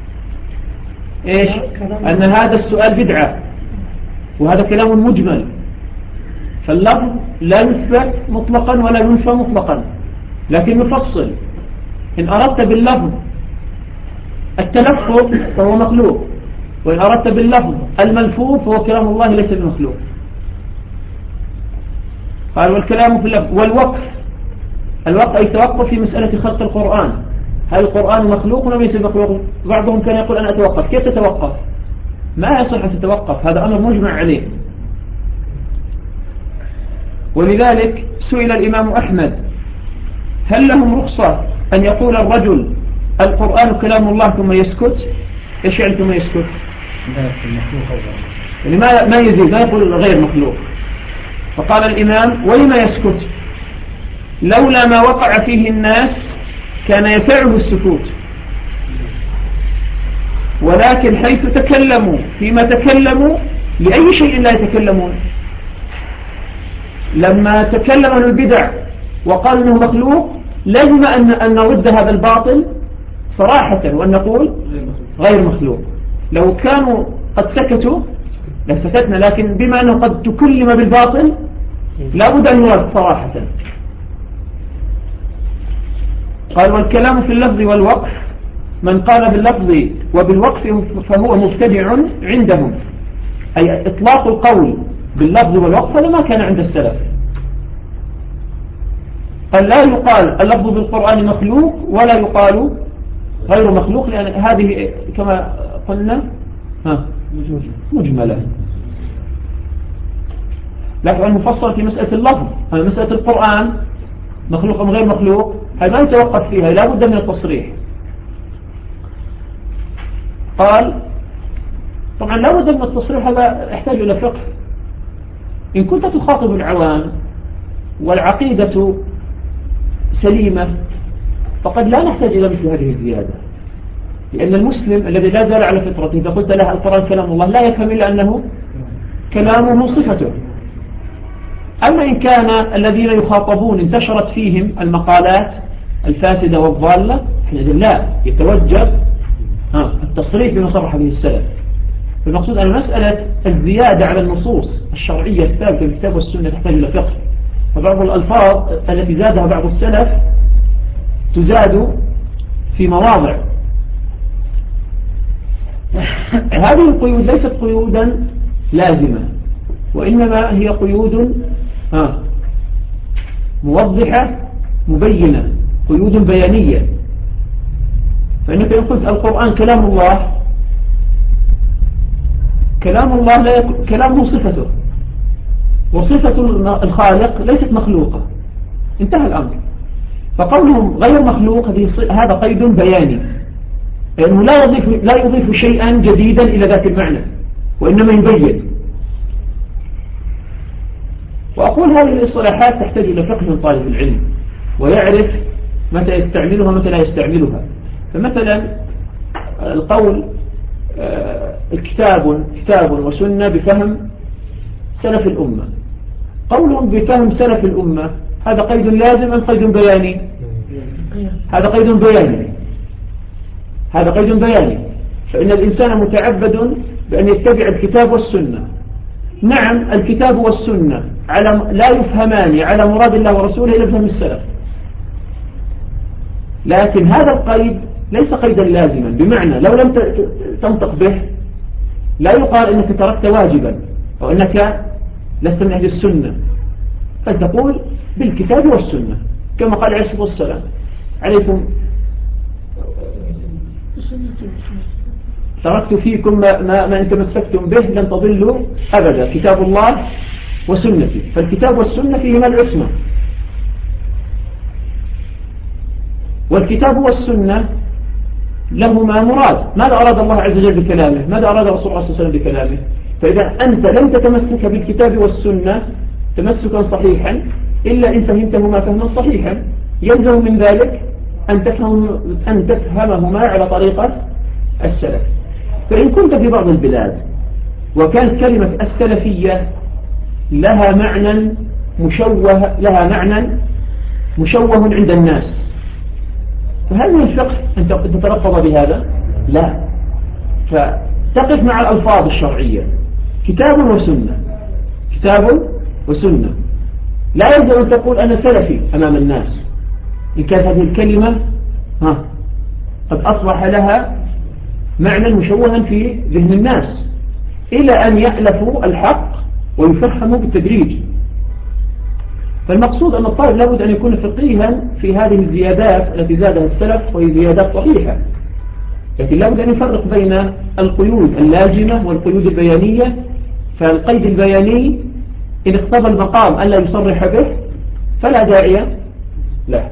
أن هذا السؤال بدعة، وهذا كلام مجمل، فاللفظ لا يثبت مطلقا ولا ينفى مطلقا، لكن يفصل. إن أردت باللفظ التلفظ فهو مخلوق، وإن أردت باللفظ الملفوظ فهو كلام الله ليس بمخلوق. قال والكلام في اللفظ والوقف، الوقف أي توقف في مسألة خلق القرآن، هل القرآن مخلوق أم ليس مخلوق؟ بعضهم كان يقول أنا أتوقف. كيف تتوقف؟ ما يصح أن تتوقف، هذا أمر مجمع عليه. ولذلك سئل الإمام أحمد هل لهم رخصة أن يقول الرجل القرآن كلام الله ثم يسكت؟ إيش يعني ثم يسكت؟ يعني ما يزيد، ما يقول غير مخلوق. فقال الإمام ولما يسكت؟ لولا ما وقع فيه الناس كان يسعه السكوت، ولكن حيث تكلموا فيما تكلموا لأي شيء لا يتكلمون؟ لما تكلم عن البدع وقال إنه مخلوق لازم أن نرد هذا الباطل صراحة وأن نقول غير مخلوق. لو كانوا قد سكتوا لسكتنا، لكن بما أنه قد تكلم بالباطل لا بد أن نرد صراحة. قال والكلام في اللفظ والوقف، من قال باللفظ وبالوقف فهو مبتدع عندهم، أي إطلاق القول باللفظ والوقف هذا ما كان عند السلف. قال لا يقال اللفظ بالقرآن مخلوق ولا يقال غير مخلوق، لأن هذه كما قلنا مجملة. لكن المفصل في مسألة اللفظ، مسألة القرآن مخلوق أم غير مخلوق هذا ما يتوقف فيها، لا بد من التصريح. قال طبعا لا بد من التصريح، هذا يحتاج إلى فقه. إن كنت تخاطب العوام والعقيدة سليمة فقد لا نحتاج إلى مثل هذه الزيادة، لأن المسلم الذي لا زال على فطرته إذا قلت له القرآن كلام الله لا يفهم إلا أنه كلامه صفته. أما إن كان الذين يخاطبون انتشرت فيهم المقالات الفاسدة والضالة حينئذ لا يتوجب التصريح بما صرح به السلف. المقصود أن مسألة الزيادة على النصوص الشرعية الثابتة في الكتاب والسنة تحتاج إلى فقه، فبعض الألفاظ التي زادها بعض السلف تزاد في مواضع. هذه القيود ليست قيودا لازمة، وإنما هي قيود موضحة مبينة، قيود بيانية. فإنك إن قلت القرآن كلام الله، كلام الله لا كلامه صفته، وصفة الخالق ليست مخلوقة، انتهى الأمر. فقولهم غير مخلوق هذا قيد بياني، لأنه لا يضيف شيئا جديدا إلى ذات المعنى، وإنما يبين. وأقول هذه الاصطلاحات تحتاج إلى فقه من طالب العلم، ويعرف متى يستعملها ومتى لا يستعملها. فمثلا القول كتاب وسنة بفهم سلف الأمة، قولهم بفهم سلف الأمة هذا قيد لازم أم قيد بياني؟ هذا قيد بياني، هذا قيد بياني. فإن الإنسان متعبد بأن يتبع الكتاب والسنة. نعم الكتاب والسنة لا يفهمان على مراد الله ورسوله إلا بفهم السلف، لكن هذا القيد ليس قيدا لازما، بمعنى لو لم تنطق به لا يقال إنك تركت واجبا أو إنك لست من أهل السنة، فتقول بالكتاب والسنة كما قال عليه الصلاة والسلام عليكم تركت فيكم ما إن تمسكتم به لن تضلوا أبدا، كتاب الله وسنتي. فالكتاب والسنة فيهما العصمة، والكتاب والسنة لهما مراد. ماذا أراد الله عز وجل بكلامه؟ ماذا أراد رسول الله صلى الله عليه وسلم بكلامه؟ فإذا أنت لم تتمسك بالكتاب والسنة تمسكا صحيحا إلا إن فهمتهما فهما صحيحا، يلزم من ذلك أن تفهمهما على طريقة السلف. فإن كنت في بعض البلاد وكانت كلمة السلفية لها معنى مشوه عند الناس، فهل من الفقه أن تتلفظ بهذا؟ لا، فتقف مع الألفاظ الشرعية كتاب وسنة، كتاب وسنة. لا يجب أن تقول أنا سلفي أمام الناس إن كانت هذه الكلمة قد أصبح لها معنى مشوها في ذهن الناس، إلى أن يألفوا الحق ويفهموا بالتدريج. فالمقصود أن الطالب لابد أن يكون فقيها في هذه الزيادات التي زادها السلف، وهي زيادات صحيحة، لكن لابد أن يفرق بين القيود اللازمة والقيود البيانية. فالقيد البياني إن اقتضى المقام ألا يصرح به فلا داعي له.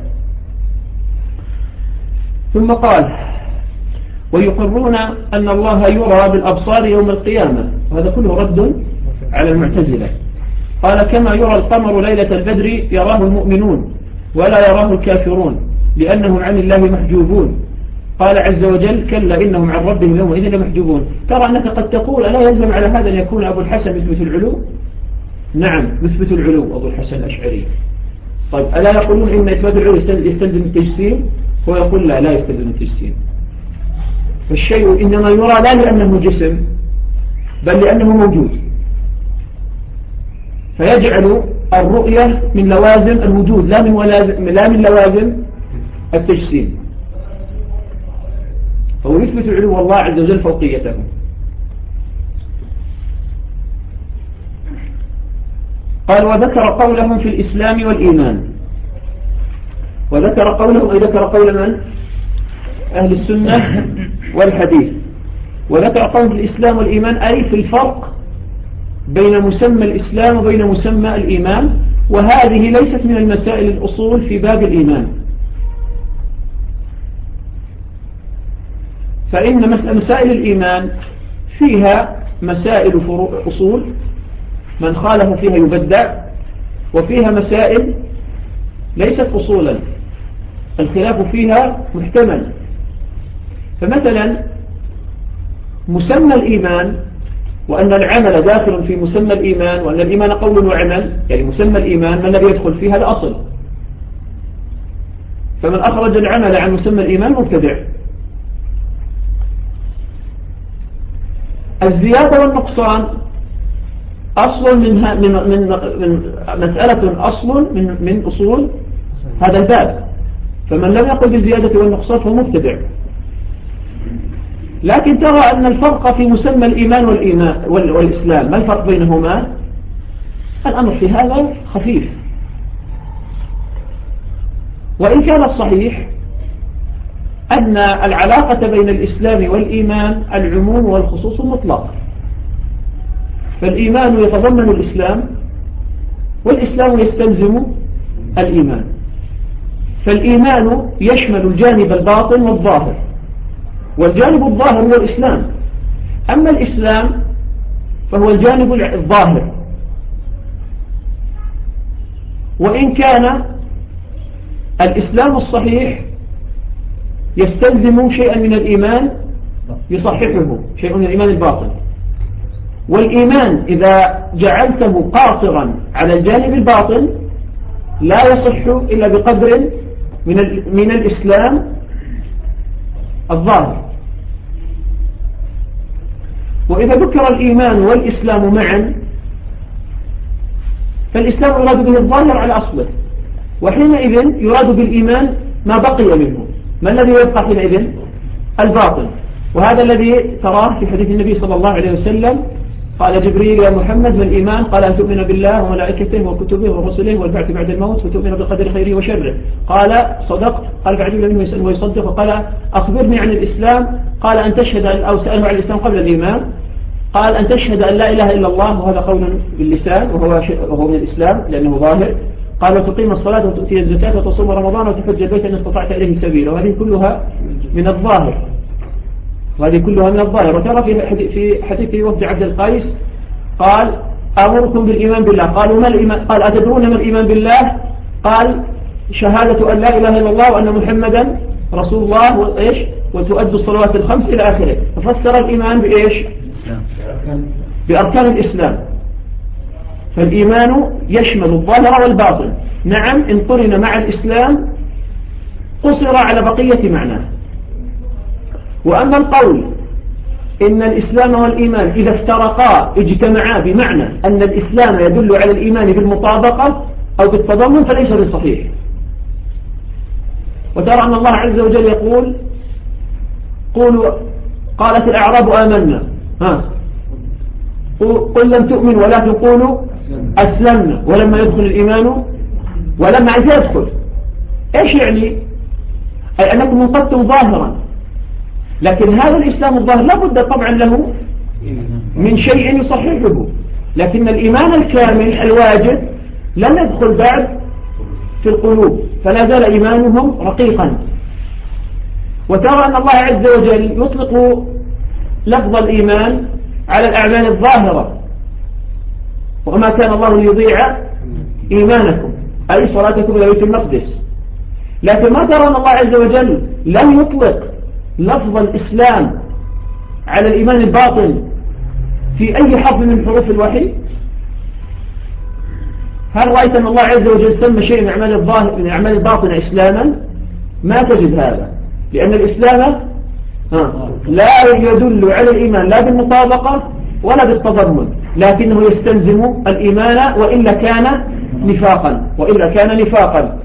ثم قال ويقرون أن الله يرى بالأبصار يوم القيامة، وهذا كله رد على المعتزلة. قال كما يرى القمر ليلة البدر يراه المؤمنون ولا يراه الكافرون لأنهم عن الله محجوبون، قال عز وجل كلا إنهم عن ربهم يومئذ لمحجوبون. ترى أنك قد تقول ألا يلزم على هذا أن يكون أبو الحسن يثبت العلو؟ نعم يثبت العلو أبو الحسن الأشعري. طيب ألا يقولون إن إثبات العلو يستلزم التجسيم؟ هو يقول لا يستلزم التجسيم. فالشيء إنما يرى لا لأنه جسم بل لأنه موجود، فيجعل الرؤية من لوازم الوجود لا من لوازم التجسيم. فهو يثبت العلو الله عز وجل فوقيته. قال وذكر قولهم في الإسلام والإيمان. وذكر قولهم أي ذكر قول من؟ أهل السنة والحديث. وذكر قولهم في الإسلام والإيمان أي في الفرق بين مسمى الإسلام وبين مسمى الإيمان، وهذه ليست من المسائل الأصول في باب الإيمان. فإن مسائل الإيمان فيها مسائل أصول من خالف فيها يبدع، وفيها مسائل ليست أصولا الخلاف فيها محتمل. فمثلا مسمى الإيمان وأن العمل داخل في مسمى الإيمان، وأن الإيمان قول وعمل، يعني مسمى الإيمان ما الذي يدخل فيها الأصل. فمن أخرج العمل عن مسمى الإيمان مبتدع. الزيادة والنقصان أصل من مسألة أصل من أصول هذا الباب، فمن لم يقل بالزيادة والنقصان فهو مبتدع. لكن ترى أن الفرق في مسمى الإيمان والإسلام، ما الفرق بينهما؟ الأمر في هذا خفيف، وإن كان الصحيح أن العلاقة بين الإسلام والإيمان العموم والخصوص المطلق. فالإيمان يتضمن الإسلام، والإسلام يستلزم الإيمان. فالإيمان يشمل الجانب الباطن والظاهر، والجانب الظاهر هو الإسلام. أما الإسلام فهو الجانب الظاهر. وإن كان الإسلام الصحيح يستلزم شيئا من الإيمان يصححه، شيء من الإيمان الباطن. والإيمان إذا جعلته قاصرا على الجانب الباطن لا يصح إلا بقدر من الإسلام الظاهر. وإذا ذكر الإيمان والإسلام معا فالإسلام يراد به الظاهر على أصله، وحينئذ يراد بالإيمان ما بقي منه. ما الذي يبقى حينئذ؟ الباطن. وهذا الذي تراه في حديث النبي صلى الله عليه وسلم قال جبريل يا محمد ما الإيمان؟ قال أن تؤمن بالله وملائكته وكتبه ورسله والبعث بعد الموت وتؤمن بقدر خيره وشره. قال صدقت. قال فعجب منه يسأل ويصدق. وقال أخبرني عن الإسلام. قال أن تشهد أو سأله عن الإسلام قبل الإيمان. قال أن تشهد أن لا إله إلا الله، وهذا قول باللسان وهو من الإسلام لأنه ظاهر. قال وتقيم الصلاة وتؤتي الزكاة وتصوم رمضان وتحج البيت إن استطعت إليه سبيلا. وهذه كلها من الظاهر، وترى في حديث وفد عبد القيس قال أمركم بالإيمان بالله. قالوا ما الإيمان؟ قال أتدرون ما الإيمان بالله؟ قال شهادة أن لا إله إلا الله وأن محمدا رسول الله وإيش وتؤدوا الصلوات الخمس إلى آخره. ففسر الإيمان بإيش؟ بأركان الإسلام. فالإيمان يشمل الظاهر والباطن. نعم إن قرن مع الإسلام قصر على بقية معناه. وأما القول إن الإسلام والإيمان إذا افترقا اجتمعا بمعنى أن الإسلام يدل على الإيمان بالمطابقة أو بالتضمن فليس بصحيح. وترى أن الله عز وجل يقول قولوا قالت الأعراب آمنا قل لم تؤمن ولكن قولوا أسلمنا ولما يدخل الإيمان ولما يدخل. إيش يعني؟ أي أنكم منقذتم ظاهرا، لكن هذا الإسلام الظاهر لا بد طبعا له من شيء يصححه. لكن الإيمان الكامل الواجب لم يدخل بعد في القلوب، فلا زال إيمانهم رقيقا. وترى أن الله عز وجل يطلق لفظ الإيمان على الأعمال الظاهرة، وما كان الله ليضيع إيمانكم أي صلاتكم إلى بيت المقدس. لكن ما ترى أن الله عز وجل لم يطلق لفظ الإسلام على الإيمان الباطن في أي حرف من حروف الوحي؟ هل رأيت أن الله عز وجل سمى شيء من أعمال الباطن إسلاما؟ ما تجد هذا، لأن الإسلام لا يدل على الإيمان لا بالمطابقة ولا بالتضمن، لكنه يستلزم الإيمان وإلا كان نفاقا.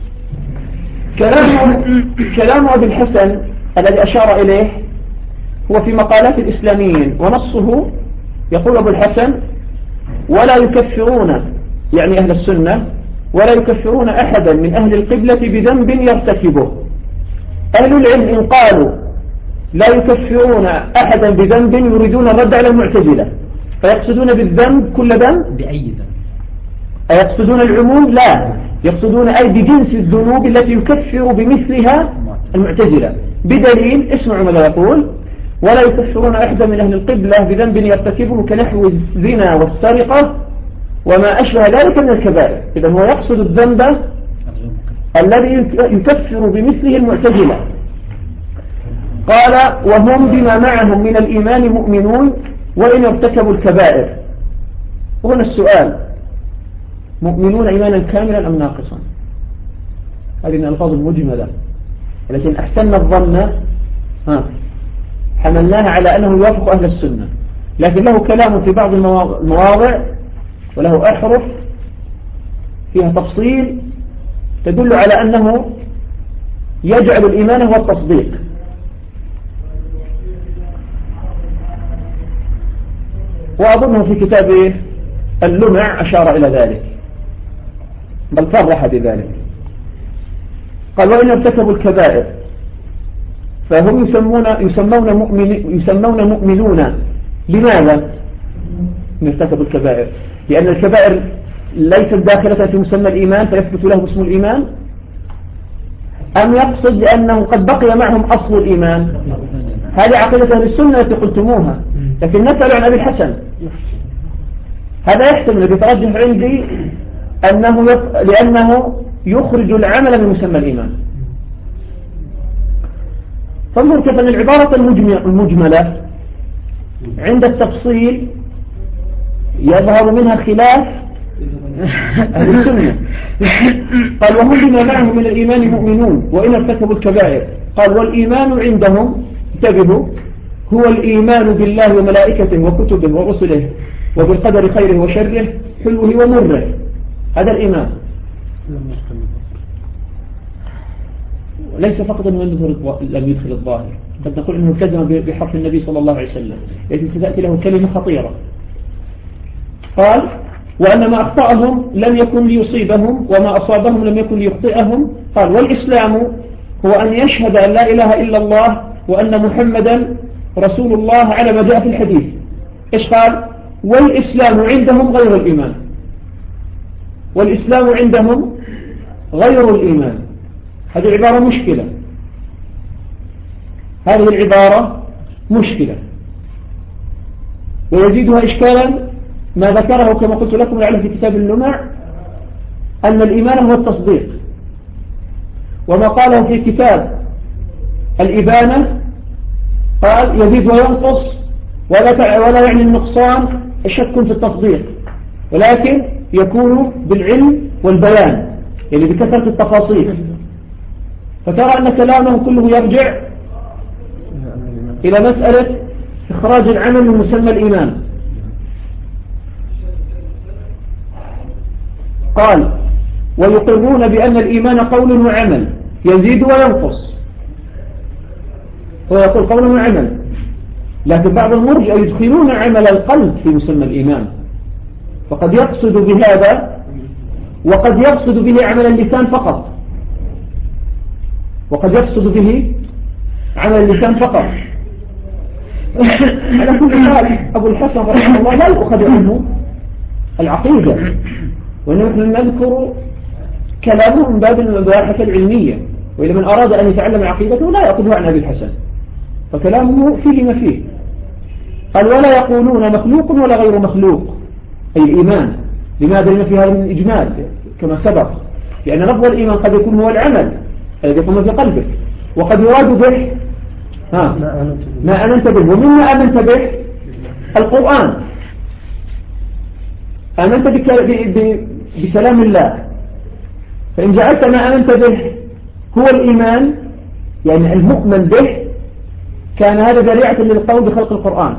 كلام أبي الحسن الذي أشار إليه هو في مقالات الإسلاميين، ونصه يقول أبو الحسن: ولا يكفرون، يعني أهل السنة، ولا يكفرون أحدا من أهل القبلة بذنب يرتكبه. أهل العلم إن قالوا لا يكفرون أحدا بذنب يريدون الرد على المعتزلة، فيقصدون بالذنب كل ذنب بأي ذنب، أيقصدون العموم؟ لا، يقصدون أي بجنس الذنوب التي يكفر بمثلها المعتزلة، بدليل اسمعوا ماذا يقول: ولا يكفرون أحدا من أهل القبلة بذنب يرتكبه كنحو الزنا والسرقة وما أشبه ذلك من الكبائر. إذن هو يقصد الذنب الذي يكفر بمثله المعتزلة. قال: وهم بما معهم من الإيمان مؤمنون وإن ارتكبوا الكبائر. وهنا السؤال: مؤمنون إيمانا كاملا أم ناقصا؟ هذه من الألفاظ المجملة، لكن أحسن الظن حملناها على أنه يوافق أهل السنة، لكن له كلام في بعض المواضع وله أحرف فيها تفصيل تدل على أنه يجعل الإيمان هو التصديق. وأظنه في كتاب اللمع أشار إلى ذلك، بل صرح بذلك. قال: وإن ارتكبوا الكبائر فهم يسمون مؤمنون. لماذا ارتكبوا الكبائر؟ لأن الكبائر ليست داخلة في مسمى الإيمان فيثبت له اسم الإيمان، أم يقصد لأنه قد بقي معهم أصل الإيمان؟ هذه عقيدة أهل السنة التي قلتموها، لكن نسأل عن أبي الحسن. هذا يحتمل بترجح عندي لأنه يخرج العمل من مسمى الإيمان. فانظر كيف أن العبارة المجملة عند التفصيل يظهر منها خلاف أهل السنة. قال: وهم بما معه من الإيمان مؤمنون وإن ارتكبوا الكبائر. قال: والإيمان عندهم، انتبهوا، هو الإيمان بالله وملائكته وكتبه ورسله وبالقدر خيره وشره حلوه ومره. هذا الإيمان. ليس فقط أنه لم يدخل الظاهر، قد نقول أنه التزم بحرف النبي صلى الله عليه وسلم، لكن تأتي له كلمة خطيرة. قال: وأن ما أخطأهم لم يكن ليصيبهم وما أصابهم لم يكن ليخطئهم. قال: والإسلام هو أن يشهد أن لا إله إلا الله وأن محمدا رسول الله على ما جاء في الحديث. إيش قال؟ والإسلام عندهم غير الإيمان. والإسلام عندهم غير الإيمان. هذه العبارة مشكلة، هذه العبارة مشكلة، ويزيدها إشكالا ما ذكره كما قلت لكم لعله في كتاب اللمع أن الإيمان هو التصديق، وما قاله في كتاب الإبانة قال يزيد وينقص ولا يعني النقصان شك في التصديق، ولكن يكون بالعلم والبيان، يعني بكثرة التفاصيل. فترى أن كلامه كله يرجع إلى مسألة إخراج العمل من مسمى الإيمان. قال: ويقرون بأن الإيمان قول وعمل يزيد وينقص. هو يقول قول وعمل، لكن بعض المرجئة يدخلون عمل القلب في مسمى الإيمان، فقد يقصد بهذا وقد يقصد به عمل اللسان فقط، وقد يقصد به عمل اللسان فقط. على كل حال أبو الحسن رحمه الله لا يؤخذ عنه العقيدة، ونحن نذكر كلامه من باب المباحث العلمية، وإذا من أراد أن يتعلم عقيدته لا يأخذه عن أبي الحسن، فكلامه فيه ما فيه. قال: ولا يقولون مخلوق ولا غير مخلوق، أي الإيمان. لماذا؟ لأن في هذا من إجمال كما سبق، لأن لفظ الإيمان قد يكون هو العمل الذي يقوم في قلبك، وقد يراد به ما آمنت به. ومما آمنت به القرآن، آمنت بكلام الله. فإن جعلت ما آمنت به هو الإيمان يعني المؤمن به، كان هذا ذريعة للقول بخلق القرآن.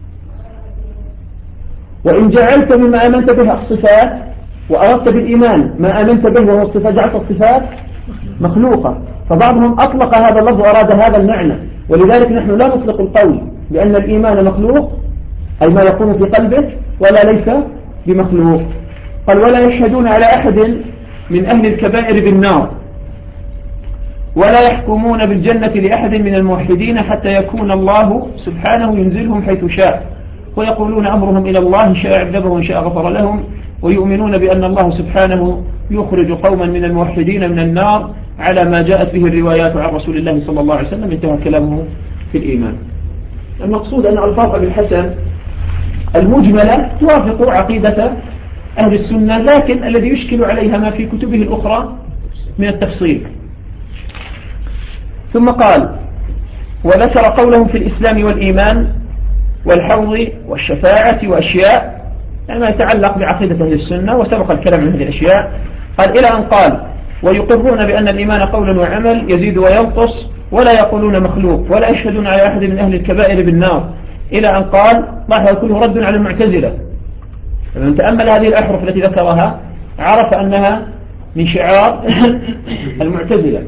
وإن جعلت مما آمنت به الصفات وأردت بالإيمان ما آمنت به وهو الصفات، جعلت الصفات مخلوقة. فبعضهم أطلق هذا اللفظ وأراد هذا المعنى، ولذلك نحن لا نطلق القول بأن الإيمان مخلوق أي ما يكون في قلبه، ولا ليس بمخلوق. قال ولا يشهدون على أحد من أهل الكبائر بالنار ولا يحكمون بالجنة لأحد من الموحدين حتى يكون الله سبحانه ينزلهم حيث شاء، ويقولون أمرهم إلى الله، شاء عذبهم وإن شاء غفر لهم، ويؤمنون بأن الله سبحانه يخرج قوما من الموحدين من النار على ما جاءت به الروايات عن رسول الله صلى الله عليه وسلم. انتهى كلامه في الإيمان. المقصود أن ألفاظ أبي الحسن المجملة توافق عقيدة أهل السنة، لكن الذي يشكل عليها ما في كتبه الأخرى من التفصيل. ثم قال وذكر قولهم في الإسلام والإيمان والحوض والشفاعة وأشياء يعني ما يتعلق بعقيدة أهل السنة، وسبق الكلام عن هذه الأشياء. قال إلى أن قال ويقرون بأن الإيمان قول وعمل يزيد وينقص ولا يقولون مخلوق ولا يشهدون على أحد من أهل الكبائر بالنار، إلى أن قال الله يكون رد على المعتزلة. فمن تأمل هذه الأحرف التي ذكرها عرف أنها من شعار المعتزلة.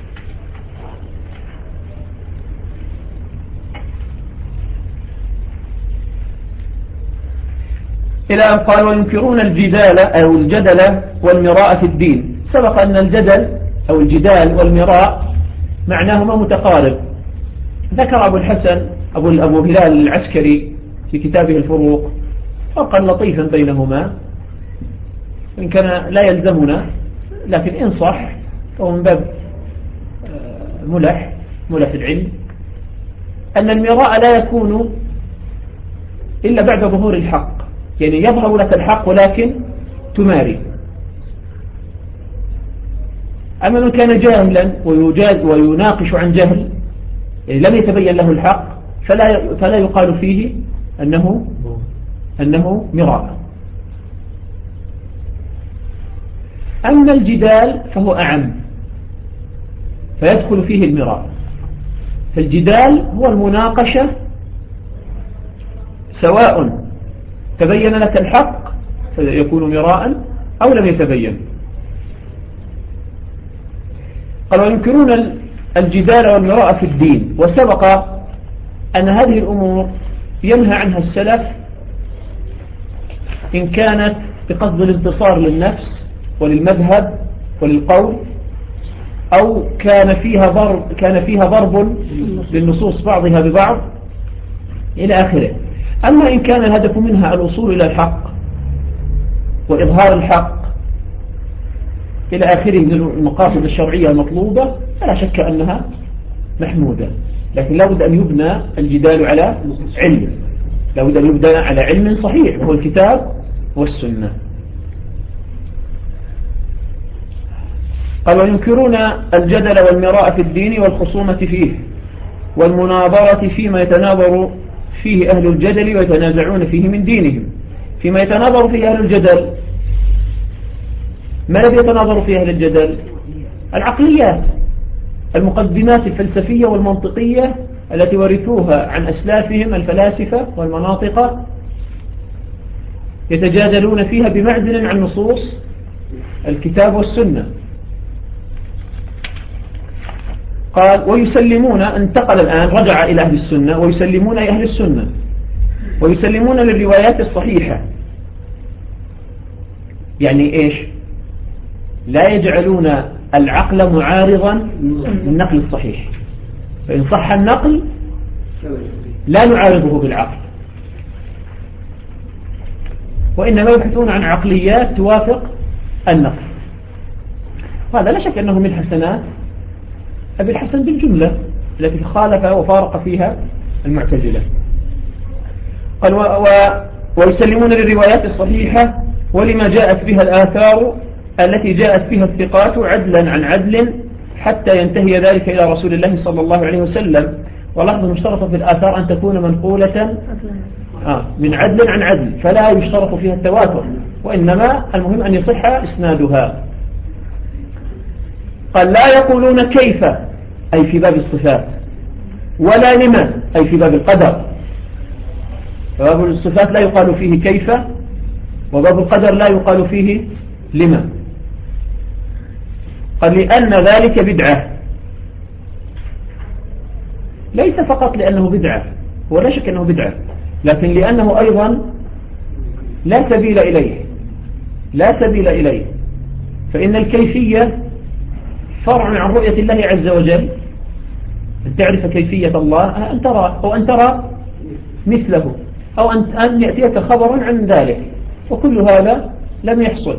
إلى أن قال وينكرون الجدال أو الجدل والمراء في الدين. سبق أن الجدل أو الجدال والمراء معناهما متقارب. ذكر أبو الحسن أبو هلال العسكري في كتابه الفروق فرقا لطيفا بينهما، إن كان لا يلزمنا لكن إن صح فهو من باب ملح العلم، أن المراء لا يكون إلا بعد ظهور الحق، يعني يظهر لك الحق ولكن تماري. أما من كان جاهلا ويناقش عن جهل يعني لم يتبين له الحق فلا يقال فيه أنه مراء. أما الجدال فهو أعم فيدخل فيه المراء. فالجدال هو المناقشة سواء تبين لك الحق فيكون مراء أو لم يتبين. قالوا ينكرون الجدال والمراء في الدين، وسبق أن هذه الأمور ينهى عنها السلف إن كانت بقصد الانتصار للنفس وللمذهب وللقول، أو كان فيها ضرب للنصوص بعضها ببعض إلى آخره. أما إن كان الهدف منها الوصول إلى الحق وإظهار الحق إلى آخره من المقاصد الشرعية المطلوبة فلا شك أنها محمودة، لكن لا بد أن يبنى الجدال على علم، لا بد أن يبنى على علم صحيح وهو الكتاب والسنة. قالوا ينكرون الجدل والمراء في الدين والخصومة فيه والمناظرة فيما يتناظر فيه أهل الجدل ويتنازعون فيه من دينهم. فيما يتناظر فيه أهل الجدل، ما الذي يتناظر فيه أهل الجدل؟ العقليات، المقدمات الفلسفية والمنطقية التي ورثوها عن أسلافهم الفلاسفة والمناطق، يتجادلون فيها بمعزل عن نصوص الكتاب والسنة. قال ويسلمون، انتقل الآن رجع إلى أهل السنة، ويسلمون أي أهل السنة ويسلمون للروايات الصحيحة. يعني إيش؟ لا يجعلون العقل معارضا للنقل الصحيح، فإن صح النقل لا نعارضه بالعقل، وإنما يبحثون عن عقليات توافق النقل. وهذا لا شك أنه من حسنات أبي الحسن بالجملة التي خالف وفارق فيها المعتزلة. قال ويسلمون للروايات الصحيحة ولما جاءت بها الآثار التي جاءت فيها الثقات عدلا عن عدل حتى ينتهي ذلك إلى رسول الله صلى الله عليه وسلم، ولاحظوا مشترط في الآثار أن تكون منقولة من عدل عن عدل، فلا يشترط فيها التواتر، وإنما المهم أن يصح إسنادها. قال لا يقولون كيف أي في باب الصفات، ولا لما أي في باب القدر. فباب الصفات لا يقال فيه كيف، وباب القدر لا يقال فيه لما. قال لأن ذلك بدعة، ليس فقط لأنه بدعة، هو لا شك أنه بدعة، لكن لأنه أيضا لا سبيل إليه. فإن الكيفية فرع عن رؤية الله عز وجل، أن تعرف كيفية الله، أن ترى أو أن ترى مثله، أو أن يأتيك خبر عن ذلك، وكل هذا لم يحصل.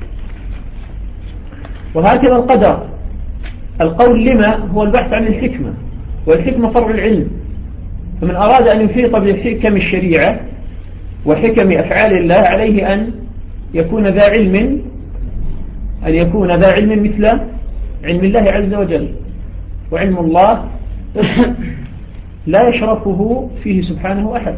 وهكذا القدر، القول لما هو البحث عن الحكمة، والحكمة فرع العلم. فمن أراد أن يحيط بحكم الشريعة وحكم أفعال الله عليه أن يكون ذا علم، مثل علم الله عز وجل. وعلم الله لا يشرفه فيه سبحانه أحد.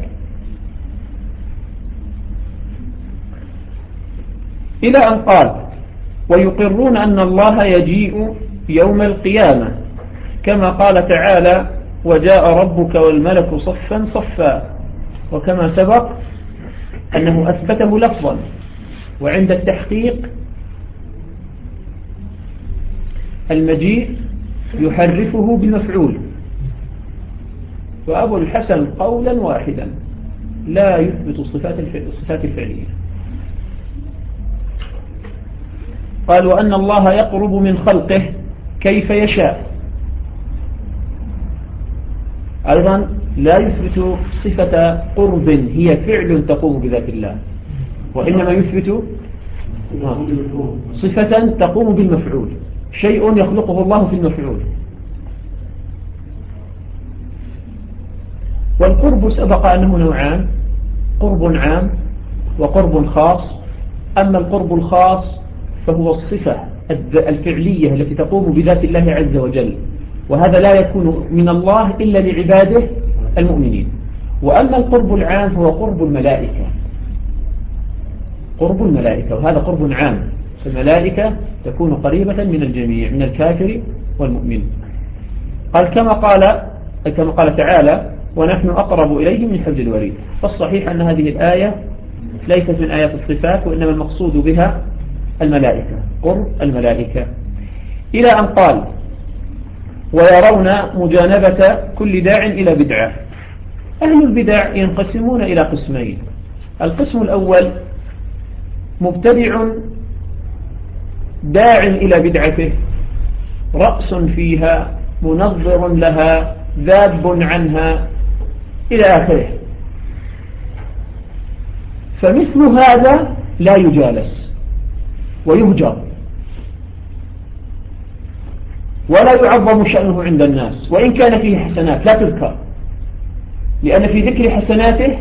إلى أن قال ويقرون أن الله يجيء يوم القيامة كما قال تعالى وجاء ربك والملك صفا صفا، وكما سبق أنه أثبته لفظا، وعند التحقيق المجيء يحرفه بالمفعول. وأبو الحسن قولا واحدا لا يثبت الصفات الفعلية. قال وأن الله يقرب من خلقه كيف يشاء، أيضا لا يثبت صفة قرب هي فعل تقوم بذات الله، وإنما يثبت صفة تقوم بالمفعول، شيء يخلقه الله في المفعول. والقرب سبق أنه نوعان، قرب عام وقرب خاص. أما القرب الخاص فهو الصفة الفعلية التي تقوم بذات الله عز وجل، وهذا لا يكون من الله إلا لعباده المؤمنين. وأما القرب العام فهو قرب الملائكة، وهذا قرب عام. الملائكة تكون قريبة من الجميع، من الكافر والمؤمن. قال كما قال تعالى ونحن أقرب إليه من حبل الوريد. فالصحيح أن هذه الآية ليست من آيات الصفات، وإنما المقصود بها الملائكة، قرب الملائكة. إلى أن قال ويرون مجانبة كل داع إلى بدعة. أهل البدع ينقسمون إلى قسمين. القسم الأول مبتدع داع إلى بدعته، رأس فيها منظر لها ذاب عنها إلى آخره. فمثل هذا لا يجالس ويهجر ولا يعظم شأنه عند الناس، وإن كان فيه حسنات لا تذكر، لأن في ذكر حسناته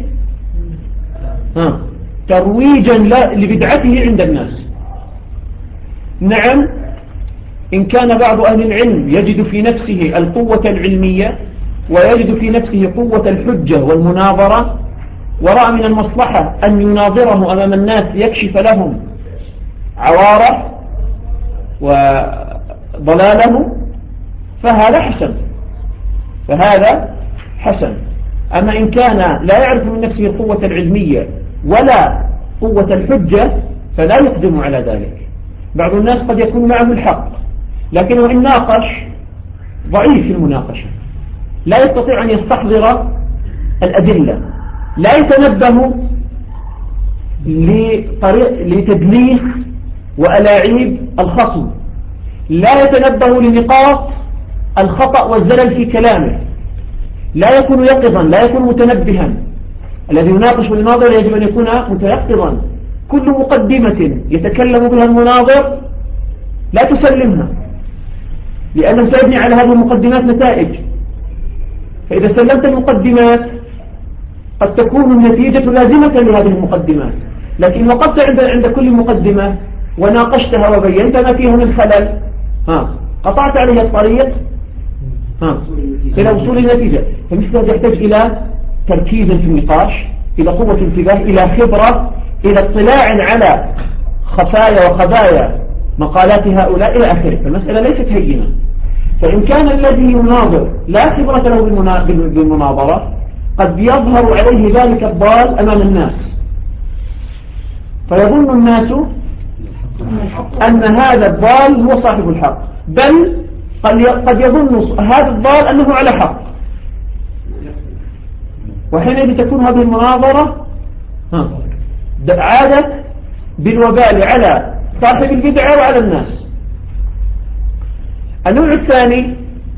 ترويجا لبدعته عند الناس. نعم، إن كان بعض أهل العلم يجد في نفسه القوة العلمية ويجد في نفسه قوة الحجة والمناظرة، ورأى من المصلحة أن يناظره أمام الناس يكشف لهم عواره وضلاله، فهذا حسن. أما إن كان لا يعرف من نفسه القوة العلمية ولا قوة الحجة فلا يقدم على ذلك. بعض الناس قد يكون معه الحق، لكنه إن ناقش ضعيف في المناقشة، لا يستطيع أن يستحضر الأدلة، لا يتنبه لتدليس وألاعيب الخصم، لا يتنبه لنقاط الخطأ والزلل في كلامه، لا يكون يقظا، لا يكون متنبها. الذي يناقش بالناظر يجب أن يكون متيقظا. كل مقدمة يتكلم بها المناظر لا تسلمها، لأنه سيبني على هذه المقدمات نتائج. فإذا سلمت المقدمات قد تكون النتيجة لازمة لهذه المقدمات، لكن وقفت عند كل مقدمة وناقشتها وبينت ما فيها من خلل، قطعت عليها الطريق إلى وصول النتيجة. فمثل هذا يحتاج إلى تركيز في النقاش، إلى قوة انتباه، إلى خبرة، إلى اطلاع على خفايا وخبايا مقالات هؤلاء إلى آخره. فالمسألة ليست هينة. فإن كان الذي يناظر لا خبرة له بالمناظرة قد يظهر عليه ذلك الضال أمام الناس، فيظن الناس أن هذا الضال هو صاحب الحق، بل قد يظن هذا الضال أنه على حق، وحينئذ تكون هذه المناظرة عادت بالوبال على صاحب البدعة وعلى الناس. النوع الثاني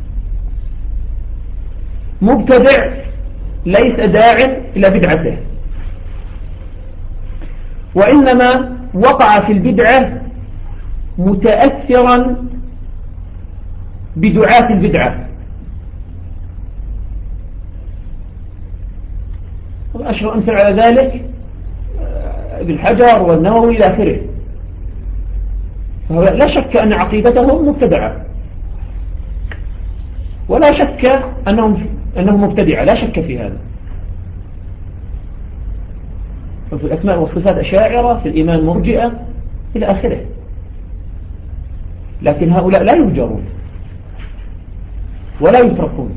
مبتدع ليس داع إلى بدعته، وإنما وقع في البدعة متأثرا بدعاة البدعة. وأشهر أمثل على ذلك ابن حجر والنووي إلى آخره. لا شك أن عقيدتهم مبتدعة، ولا شك أنهم مبتدعة، لا شك في هذا. ففي الأسماء والصفات أشاعرة، في الإيمان مرجئة إلى آخره. لكن هؤلاء لا يهجرون ولا يتركون،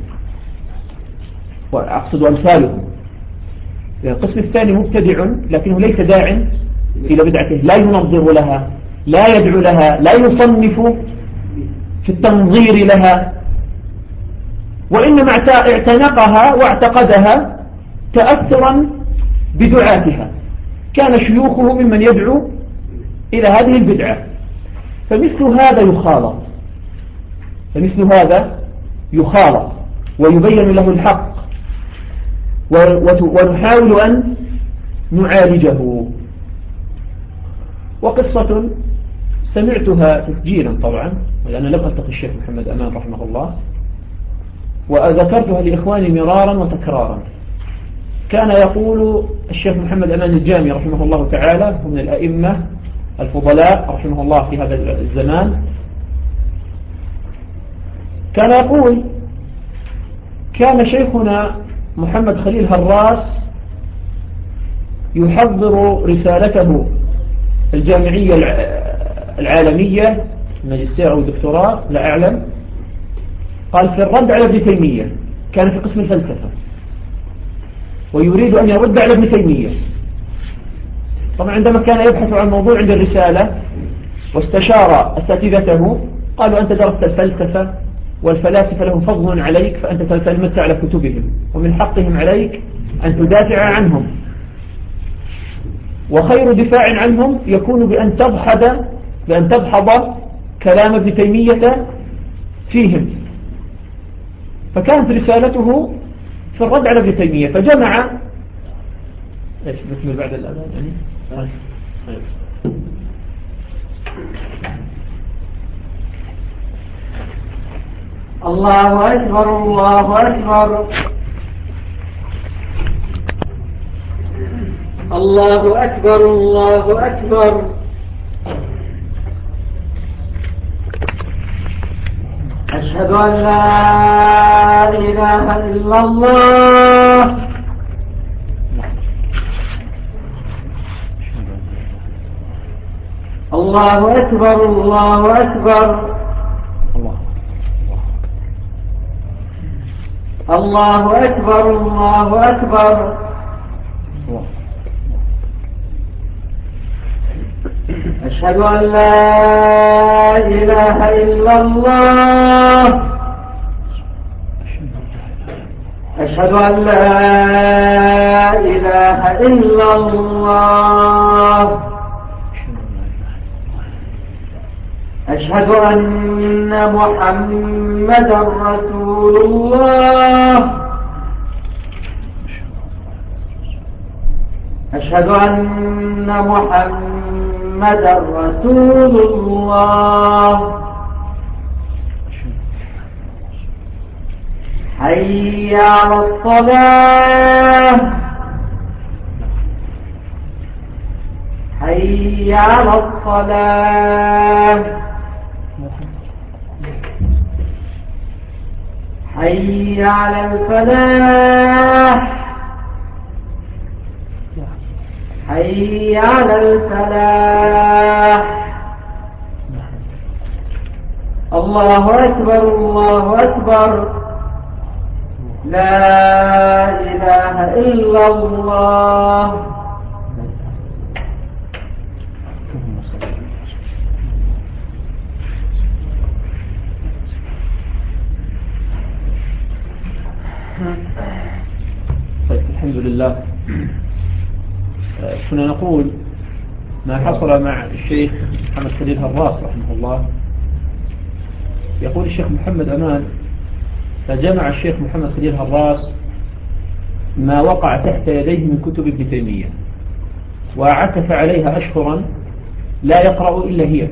وأقصد أمثالهم. القسم الثاني مبتدع لكنه ليس داع إلى بدعته، لا ينظر لها، لا يدعو لها، لا يصنف في التنظير لها، وإنما اعتنقها واعتقدها تأثرا بدعاتها. كان شيوخه ممن يدعو إلى هذه البدعة. فمثل هذا يخالط ويبين له الحق، ونحاول أن نعالجه. وقصة سمعتها تسجيلا طبعا، لأن لم ألتقي الشيخ محمد أمان رحمه الله، وذكرتها لإخواني مرارا وتكرارا. كان يقول الشيخ محمد أمان الجامي رحمه الله تعالى، من الأئمة الفضلاء رحمه الله في هذا الزمان، كان يقول: كان شيخنا محمد خليل هراس يحضر رسالته الجامعية العالمية، ماجستير أو دكتوراه لا أعلم، قال في الرد على ابن تيمية. كان في قسم الفلسفة ويريد أن يرد على ابن تيمية. طبعا عندما كان يبحث عن موضوع عند الرسالة واستشار أساتذته قالوا: أنت درست الفلسفة والفلاسفة لهم فضل عليك، فأنت تتلمذ على كتبهم، ومن حقهم عليك أن تدافع عنهم، وخير دفاع عنهم يكون بأن تدحض كلام ابن تيمية فيهم. فكانت رسالته في الرد على ابن تيمية، فجمع نكمل بعد الأذان يعني. الله أكبر الله أكبر الله أكبر الله أكبر. أشهد أن لا إله إلا الله. الله أكبر الله أكبر. الله أكبر الله أكبر. أشهد أن لا إله إلا الله. أشهد أن لا إله إلا الله. أشهد أن محمدا رسول الله. أشهد أن محمدا رسول الله. حي على الصلاة. حي على الصلاة. حي على الفلاح حي على الفلاح الله أكبر الله أكبر لا إله إلا الله. طيب الحمد لله. كنا نقول ما حصل مع الشيخ محمد خليل هراس رحمه الله. يقول الشيخ محمد أمان: فجمع الشيخ محمد خليل هراس ما وقع تحت يديه من كتب ابن تيمية وعكف عليها أشهرا لا يقرأ إلا هي،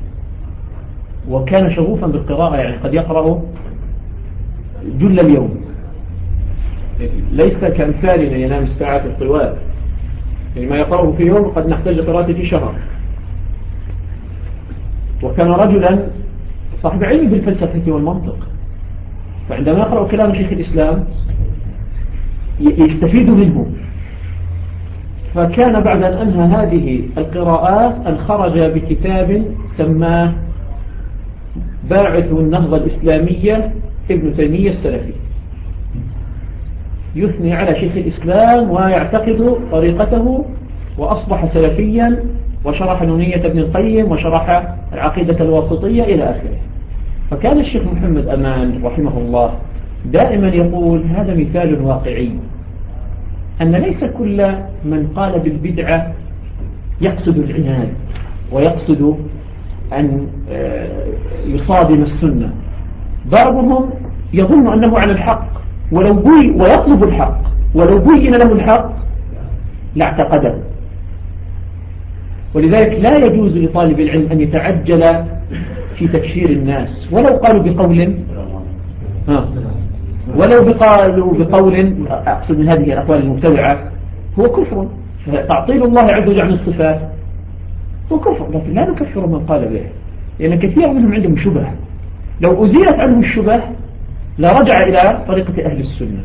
وكان شغوفا بالقراءة، يعني قد يقرأ جل اليوم، ليس كأمثالنا ينام الساعات الطوال، يعني ما يقرأه في يوم قد نحتاج قراءته في شهر. وكان رجلا صاحب علم بالفلسفة والمنطق، فعندما يقرأ كلام شيخ الإسلام يستفيد منه. فكان بعد أن أنهى هذه القراءات أن خرج بكتاب سماه باعث النهضة الإسلامية ابن تيمية السلفي، يثني على شيخ الإسلام ويعتقد طريقته، وأصبح سلفيا، وشرح نونية ابن القيم، وشرح العقيدة الواسطية إلى آخره. فكان الشيخ محمد أمان رحمه الله دائما يقول: هذا مثال واقعي، أن ليس كل من قال بالبدعة يقصد العناد ويقصد أن يصادم السنة. بعضهم يظن أنه على الحق ويطلب الحق، ولو بين له الحق لاعتقده. ولذلك لا يجوز لطالب العلم أن يتعجل في تكفير الناس، ولو قالوا بقول أقصد من هذه الأقوال المبتدعة هو كفر. تعطيل الله عز وجل عن الصفات هو كفر، لكن لا نكفر من قال به، لأن كثير منهم عندهم شبه، لو أزيلت عنهم الشبه لرجع إلى طريقة أهل السنة.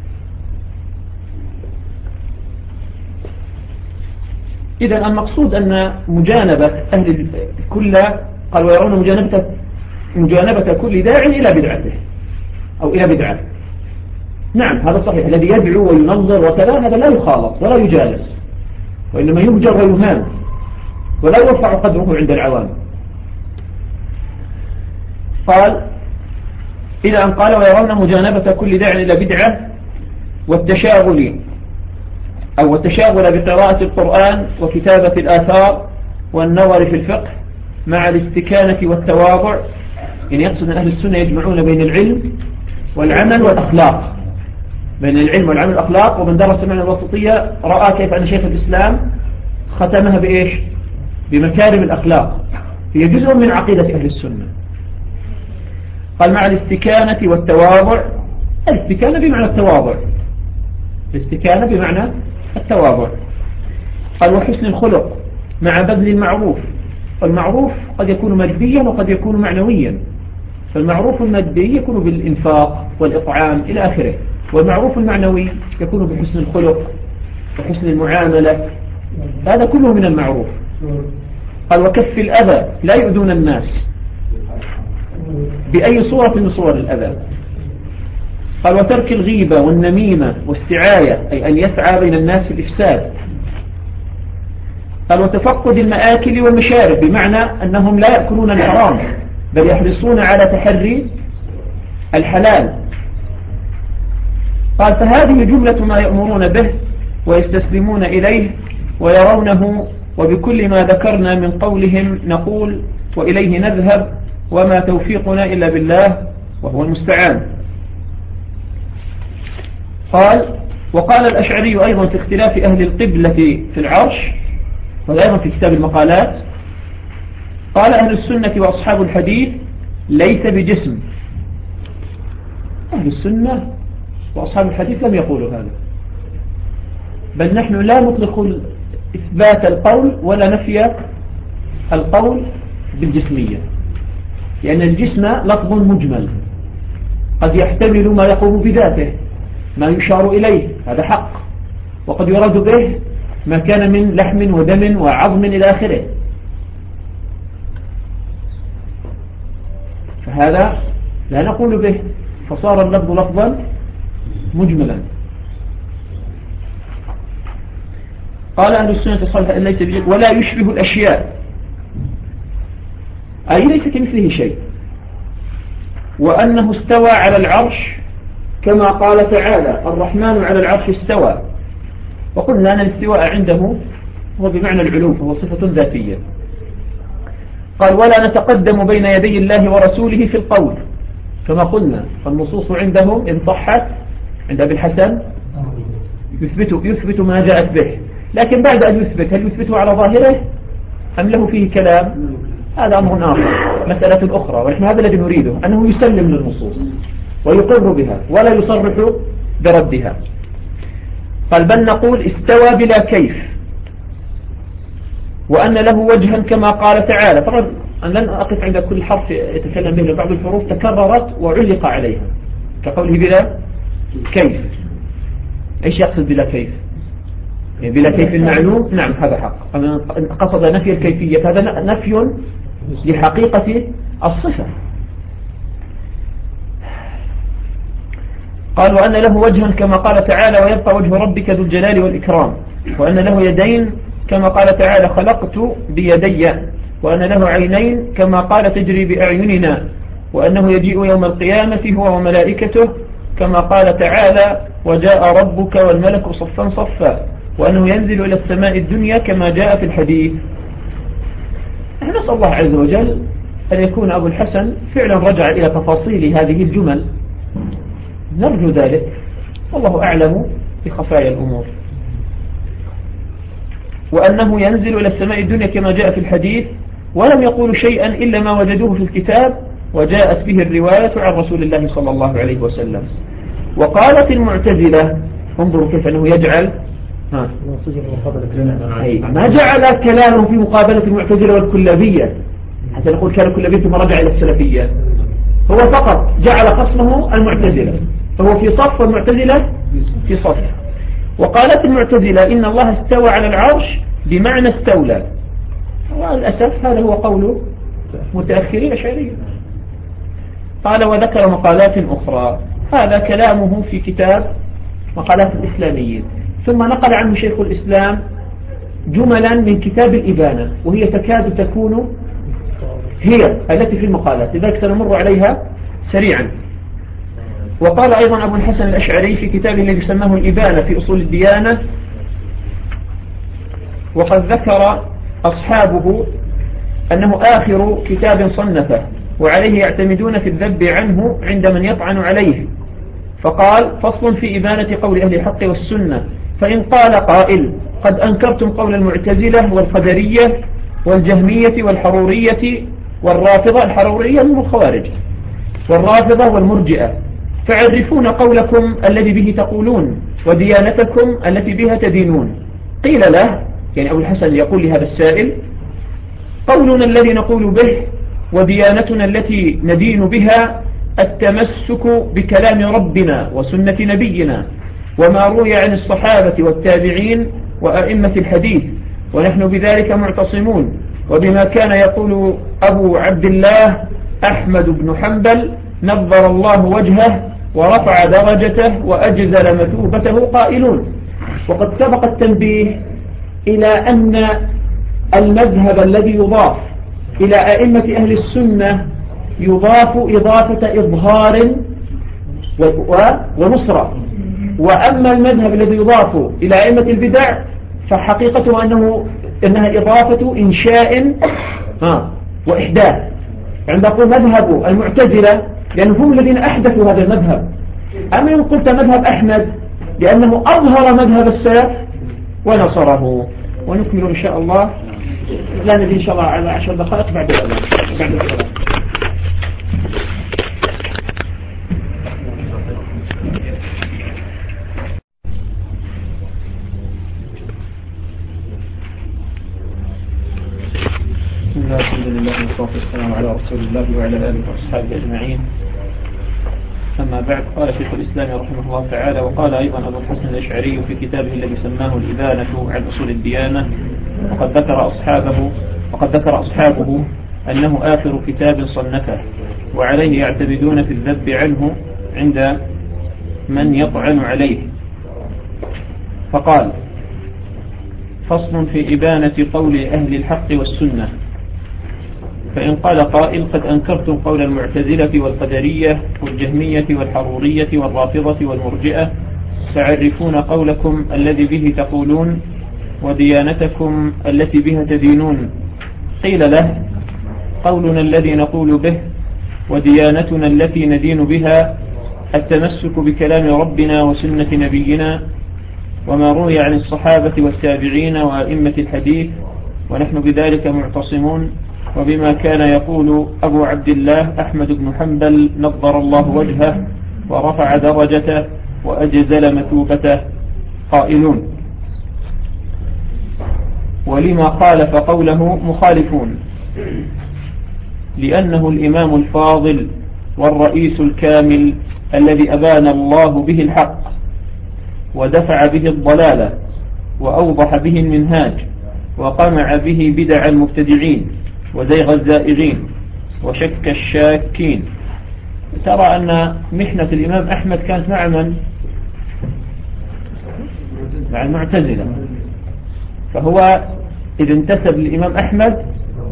إذن المقصود أن مجانبة أهل كل قال ويرون مجانبة كل داع إلى بدعته أو إلى بدعة. نعم هذا صحيح، الذي يدعو وينظر وكذا هذا لا يخالط ولا يجالس، وإنما يهجر ويهان ولا يرفع قدره عند العوام. قال إلى أن قال ويرون مجانبة كل داع إلى بدعة والتشاغل بقراءة القرآن وكتابة الآثار والنظر في الفقه مع الاستكانة والتواضع. يعني يقصد أن أهل السنة يجمعون بين العلم والعمل والأخلاق، بين العلم والعمل والأخلاق. ومن درس معنى الوسطية رأى كيف أن شيخ الإسلام ختمها بإيش؟ بمكارم الأخلاق، هي جزء من عقيدة أهل السنة. قال مع الاستكانة والتواضع. الاستكانة بمعنى التواضع، الاستكانة بمعنى التواضع. قال وحسن الخلق مع بذل المعروف. والمعروف قد يكون ماديا وقد يكون معنويا، فالمعروف المادي يكون بالإنفاق والإطعام إلى آخره، والمعروف المعنوي يكون بحسن الخلق وحسن المعاملة، هذا كله من المعروف. قال وكف الأذى، لا يؤذون الناس بأي صورة من صور الأذى. قال وترك الغيبة والنميمة والسعاية، أي أن يسعى بين الناس في الإفساد. قال وتفقد المآكل والمشارب، بمعنى أنهم لا يأكلون الحرام بل يحرصون على تحري الحلال. قال فهذه جملة ما يأمرون به ويستسلمون إليه ويرونه، وبكل ما ذكرنا من قولهم نقول وإليه نذهب، وما توفيقنا إلا بالله وهو المستعان. قال وقال الأشعري أيضا في اختلاف أهل القبلة في العرش، وهذا أيضا في كتاب المقالات، قال أهل السنة وأصحاب الحديث ليس بجسم. أهل السنة وأصحاب الحديث لم يقولوا هذا، بل نحن لا نطلق إثبات القول ولا نفي القول بالجسمية، لأن الجسم لفظ مجمل، قد يحتمل ما يقوم بذاته، ما يشار إليه، هذا حق. وقد يراد به ما كان من لحم ودم وعظم إلى آخره، فهذا لا نقول به، فصار اللفظ لفظا مجملا. قال أهل السنة الصالحة إن ليس بجد ولا يشبه الأشياء، أي ليس كمثله شيء، وأنه استوى على العرش كما قال تعالى الرحمن على العرش استوى. وقلنا أن الاستواء عنده هو بمعنى العلو، فهو صفة ذاتية. قال ولا نتقدم بين يدي الله ورسوله في القول، كما قلنا فالنصوص عندهم إن صحت عند أبي الحسن يثبت ما جاءت به، لكن بعد أن يثبت هل يثبته على ظاهره أم له فيه كلام؟ هذا أمر آخر، مسألة أخرى، ونحن هذا الذي نريده، أنه يسلم للنصوص ويقر بها ولا يصرح بردها. قال بل نقول استوى بلا كيف، وأن له وجها كما قال تعالى. طبعا أنا لن أقف عند كل حرف يتكلم به، بعض الحروف تكررت وعلق عليها كقوله بلا كيف. إيش يقصد بلا كيف؟ يعني بلا كيف المعلوم، نعم هذا حق. قصد نفي الكيفية، هذا نفي لحقيقة الصفة. قال وأن له وجها كما قال تعالى ويبقى وجه ربك ذو الجلال والإكرام، وأن له يدين كما قال تعالى خلقت بيدي، وأن له عينين كما قال تجري بأعيننا، وأنه يجيء يوم القيامة هو وملائكته كما قال تعالى وجاء ربك والملك صفا صفا، وأنه ينزل إلى السماء الدنيا كما جاء في الحديث. نحن نسأل الله عز وجل أن يكون أبو الحسن فعلا رجع إلى تفاصيل هذه الجمل، نرجو ذلك، والله أعلم بخفايا الأمور. وأنه ينزل إلى السماء الدنيا كما جاء في الحديث، ولم يقول شيئا إلا ما وجدوه في الكتاب وجاءت به الرواية عن رسول الله صلى الله عليه وسلم. وقالت المعتزلة، انظروا كيف أنه يجعل ما جعل كلامه في مقابلة المعتزلة والكلابية، حتى نقول كان الكلابية ثم رجع إلى السلفية، هو فقط جعل خصمه المعتزلة، فهو في صف والمعتزلة في صف. وقالت المعتزلة إن الله استوى على العرش بمعنى استولى، وللأسف هذا هو قول متأخرين الأشعرية. قال وذكر مقالات أخرى، هذا كلامه في كتاب مقالات الإسلاميين. ثم نقل عنه شيخ الإسلام جملا من كتاب الإبانة، وهي تكاد تكون هي التي في المقالات، لذلك سنمر عليها سريعا. وقال أيضا أبو الحسن الأشعري في كتابه الذي سماه الإبانة في أصول الديانة، وقد ذكر أصحابه أنه آخر كتاب صنفه، وعليه يعتمدون في الذب عنه عند من يطعن عليه. فقال فصل في إبانة قول أهل الحق والسنة، فإن قال قائل قد أنكرتم قول المعتزلة والقدرية والجهمية والحرورية والرافضة، الحرورية من الخوارج، والرافضة والمرجئة، فعرفون قولكم الذي به تقولون وديانتكم التي بها تدينون. قيل له، يعني أبو الحسن يقول لهذا السائل، قولنا الذي نقول به وديانتنا التي ندين بها التمسك بكلام ربنا وسنة نبينا وما روي عن الصحابة والتابعين وأئمة الحديث، ونحن بذلك معتصمون، وبما كان يقول أبو عبد الله أحمد بن حنبل نظر الله وجهه ورفع درجته وأجزل مثوبته قائلون. وقد سبق التنبيه إلى أن المذهب الذي يضاف إلى أئمة أهل السنة يضاف إضافة إظهار ونصرة، وأما المذهب الذي يضاف إلى أئمة البدع فحقيقته أنها إضافة إنشاء وإحداث. عند أقول مذهب المعتزلة لأنهم هم الذين أحدثوا هذا المذهب، أما إن قلت مذهب أحمد لأنه أظهر مذهب السلف ونصره. ونكمل إن شاء الله، لا ندري إن شاء الله على 10 دقائق بعد الصلاة. بسم الله الحمد لله والصلاة والسلام على رسول الله وعلى آله وأصحابه أجمعين. أما بعد. قال شيخ الإسلام رحمه الله تعالى: وقال أيضا أبو الحسن الأشعري في كتابه الذي سماه الإبانة عن أصول الديانة: وقد ذكر أصحابه أنه آخر كتاب صنفه، وعليه يعتمدون في الذب عنه عند من يطعن عليه. فقال: فصل في إبانة قول أهل الحق والسنة. فإن قال قائل: قد أنكرتم قول المعتزلة والقدرية والجهمية والحرورية والرافضة والمرجئة، فعرفون قولكم الذي به تقولون وديانتكم التي بها تدينون. قيل له: قولنا الذي نقول به وديانتنا التي ندين بها التمسك بكلام ربنا وسنة نبينا وما روي عن الصحابة والتابعين وأئمة الحديث، ونحن بذلك معتصمون، وبما كان يقول أبو عبد الله أحمد بن حنبل نظر الله وجهه ورفع درجته وأجزل مثوبته، قائلون: ولما خالف قوله مخالفون، لأنه الإمام الفاضل والرئيس الكامل الذي أبان الله به الحق ودفع به الضلالة وأوضح به المنهاج وقمع به بدع المبتدعين وزيغ الزائغين وشك الشاكين. ترى أن محنة الإمام أحمد كانت مع من؟ مع المعتزلة. فهو إذا انتسب للإمام أحمد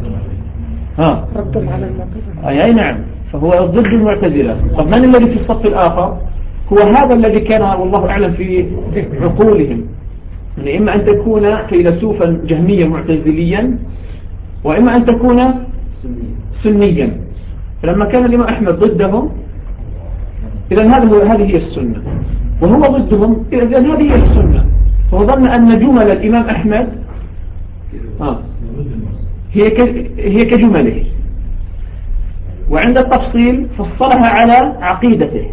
أي نعم، فهو ضد المعتزلة. طب من الذي في الصف الآخر؟ هو هذا الذي كان والله أعلم في عقولهم، يعني إما أن تكون فيلسوفا جهميا معتزليا، وإما أن تكون سنيا. فلما كان الإمام أحمد ضدهم إذن هذه هي السنة، وهو ضدهم إذن هذه هي السنة. فهو ظن أن جمل الإمام أحمد هي كجمله، وعند التفصيل فصلها على عقيدته.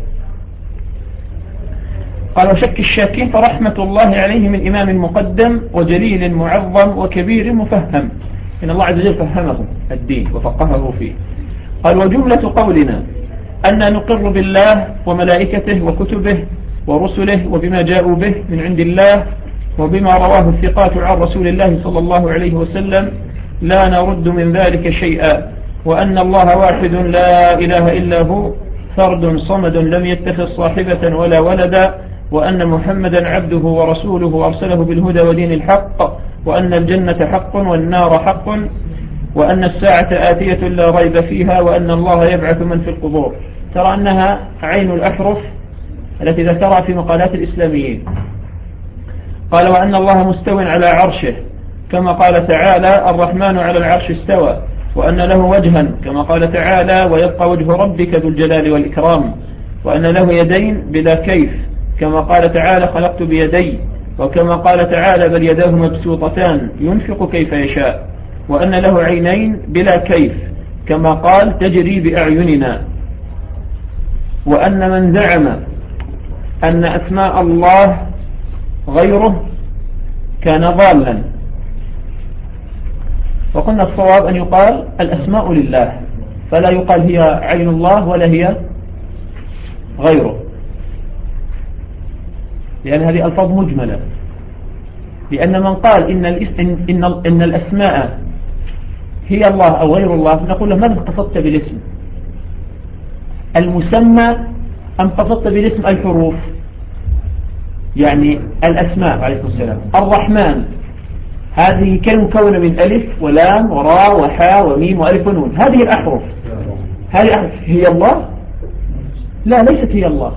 قال: وشك الشاكين فرحمة الله عليه من إمام مقدم وجليل معظم وكبير مفهم، إن الله عز وجل فهمه الدين وفقهه فيه. قال: وجملة قولنا أن نقر بالله وملائكته وكتبه ورسله وبما جاءوا به من عند الله وبما رواه الثقات عن رسول الله صلى الله عليه وسلم، لا نرد من ذلك شيئا، وأن الله واحد لا إله إلا هو فرد صمد لم يتخذ صاحبة ولا ولدا، وأن محمدا عبده ورسوله أرسله بالهدى ودين الحق، وأن الجنة حق والنار حق، وأن الساعة آتية لا ريب فيها، وأن الله يبعث من في القبور. ترى أنها عين الأحرف التي ذكرها في مقالات الإسلاميين. قال: وأن الله مستوٍ على عرشه كما قال تعالى: الرحمن على العرش استوى، وأن له وجها كما قال تعالى: ويبقى وجه ربك ذو الجلال والإكرام، وأن له يدين بلا كيف كما قال تعالى: خلقت بيدي، وكما قال تعالى: بل يداه مبسوطتان ينفق كيف يشاء، وأن له عينين بلا كيف كما قال: تجري بأعيننا. وأن من زعم أن أسماء الله غيره كان ضالا. وقلنا الصواب أن يقال الأسماء لله، فلا يقال هي عين الله ولا هي غيره، لأن هذه ألفاظ مجملة. لأن من قال إن الأسماء هي الله أو غير الله، نقول له: ماذا قصدت بالاسم؟ المسمى أم قصدت بالاسم الحروف؟ يعني الأسماء عليه السلام، الرحمن هذه كلمة مكونة من ألف ولام وراء وحاء وميم وألف ونون، هذه الأحرف. هذه الأحرف هي الله؟ لا، ليست هي الله.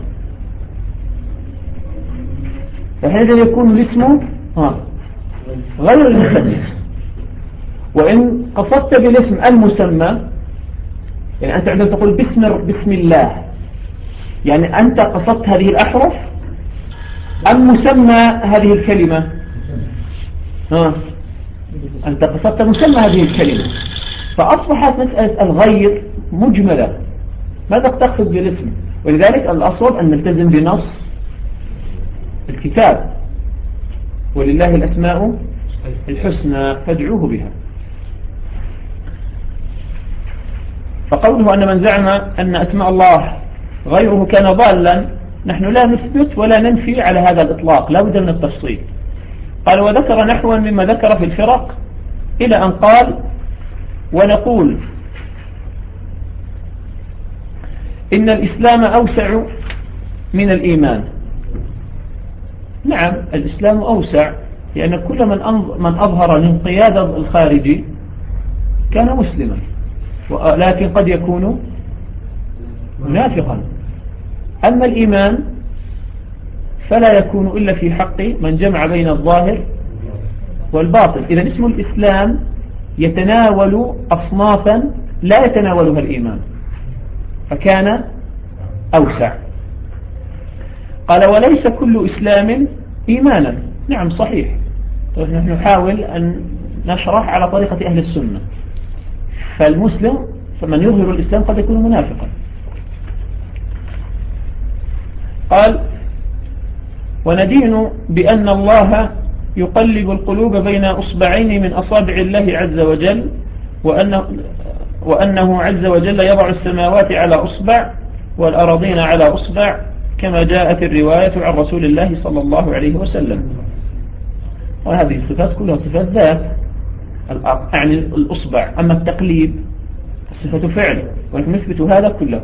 فهذا يكون الاسم غير المسمى. وإن قصدت بالاسم المسمى، يعني أنت عندما تقول بسم الله، يعني أنت قصدت هذه الأحرف أم مسمى هذه الكلمة؟ أنت قصدت مسمى هذه الكلمة، فأصبحت مسألة الغير مجملة. ماذا تقصد بالاسم؟ ولذلك الأصل أن نلتزم بنص الكتاب: ولله الأسماء الحسنى فادعوه بها. فقوله أن من زعم أن أسماء الله غيره كان ضالا، نحن لا نثبت ولا ننفي على هذا الإطلاق، لا بد من التفصيل. قال وذكر نحوا مما ذكر في الفرق إلى أن قال ونقول إن الإسلام أوسع من الإيمان. نعم الإسلام أوسع، لأن كل من أظهر الانقياد الخارجي كان مسلما، لكن قد يكون منافقا. أما الإيمان فلا يكون إلا في حق من جمع بين الظاهر والباطن. إذا اسم الإسلام يتناول أصنافا لا يتناولها الإيمان، فكان أوسع. قال وليس كل إسلام إيمانا. نعم صحيح، نحن نحاول أن نشرح على طريقة أهل السنة. فالمسلم فمن يظهر الإسلام قد يكون منافقا. قال وندين بأن الله يقلب القلوب بين أصبعين من أصابع الله عز وجل، وأنه عز وجل يضع السماوات على أصبع والأراضين على أصبع، كما جاءت الرواية عن رسول الله صلى الله عليه وسلم. وهذه الصفات كلها صفات ذات، يعني الأصبع. أما التقليب صفة فعل، ونحن نثبت هذا كله.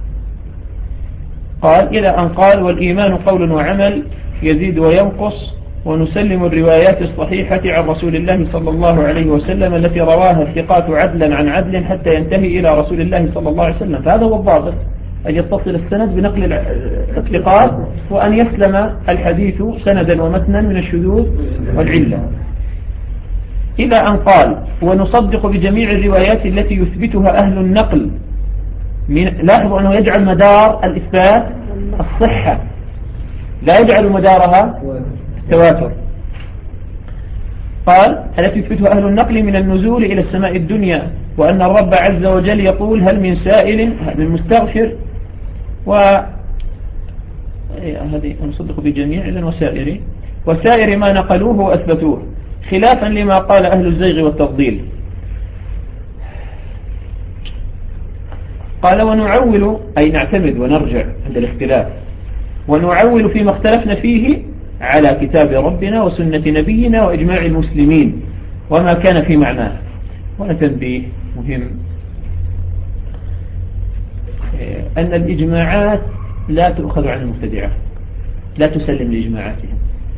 قال إلى أن قال والإيمان قول وعمل يزيد وينقص، ونسلم الروايات الصحيحة عن رسول الله صلى الله عليه وسلم التي رواها الثقات عدلا عن عدل حتى ينتهي إلى رسول الله صلى الله عليه وسلم. فهذا هو الضابط، أن يتصل السند بنقل الثقات، وأن يسلم الحديث سندا ومتنا من الشذوذ والعلة. إلى أن قال ونصدق بجميع الروايات التي يثبتها أهل النقل. لاحظوا أنه يجعل مدار الإثبات الصحة، لا يجعل مدارها التواتر. قال التي يثبتها أهل النقل من النزول إلى السماء الدنيا، وأن الرب عز وجل يقول هل من سائل، من مستغفر، هذه نصدق بجميع إذن وسائر ما نقلوه وأثبتوه، خلافا لما قال أهل الزيغ والتفضيل. قال ونعول أي نعتمد ونرجع عند الاختلاف، ونعول فيما اختلفنا فيه على كتاب ربنا وسنة نبينا وإجماع المسلمين وما كان في معناه. ونتنبيه مهم أن الإجماعات لا تؤخذ عن المبتدعة، لا تسلم لإجماعاتهم.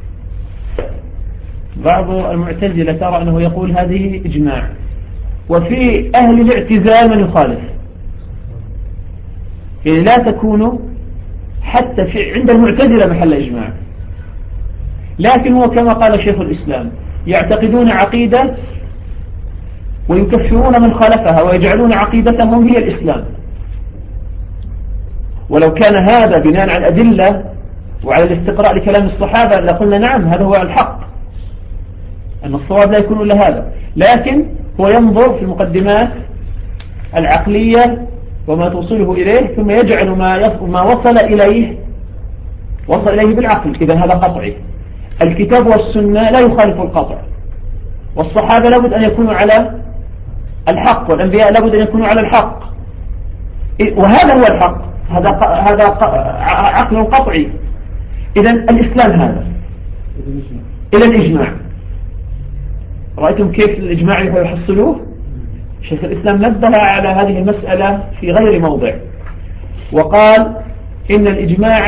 بعض المعتزلة ترى أنه يقول هذه إجماع، وفي أهل الاعتزال من يخالف، يعني لا تكون حتى عند المعتزلة محل إجماع. لكن هو كما قال شيخ الإسلام يعتقدون عقيدة ويكفرون من خالفها ويجعلون عقيدتهم هي الإسلام. ولو كان هذا بناء على الأدلة وعلى الاستقراء لكلام الصحابة لقلنا نعم هذا هو الحق، أن الصواب لا يكون إلا هذا. لكن هو ينظر في المقدمات العقلية وما توصله إليه، ثم يجعل ما وصل إليه بالعقل. إذا هذا قطعي. الكتاب والسنة لا يخالف القطع، والصحابة لابد أن يكونوا على الحق، والأنبياء لابد أن يكونوا على الحق، وهذا هو الحق. هذا عقل قطعي. إذا الإسلام هذا إلى الإجماع. رأيتم كيف الإجماع يحصلوه؟ شيخ الإسلام نبه على هذه المسألة في غير موضع، وقال إن الإجماع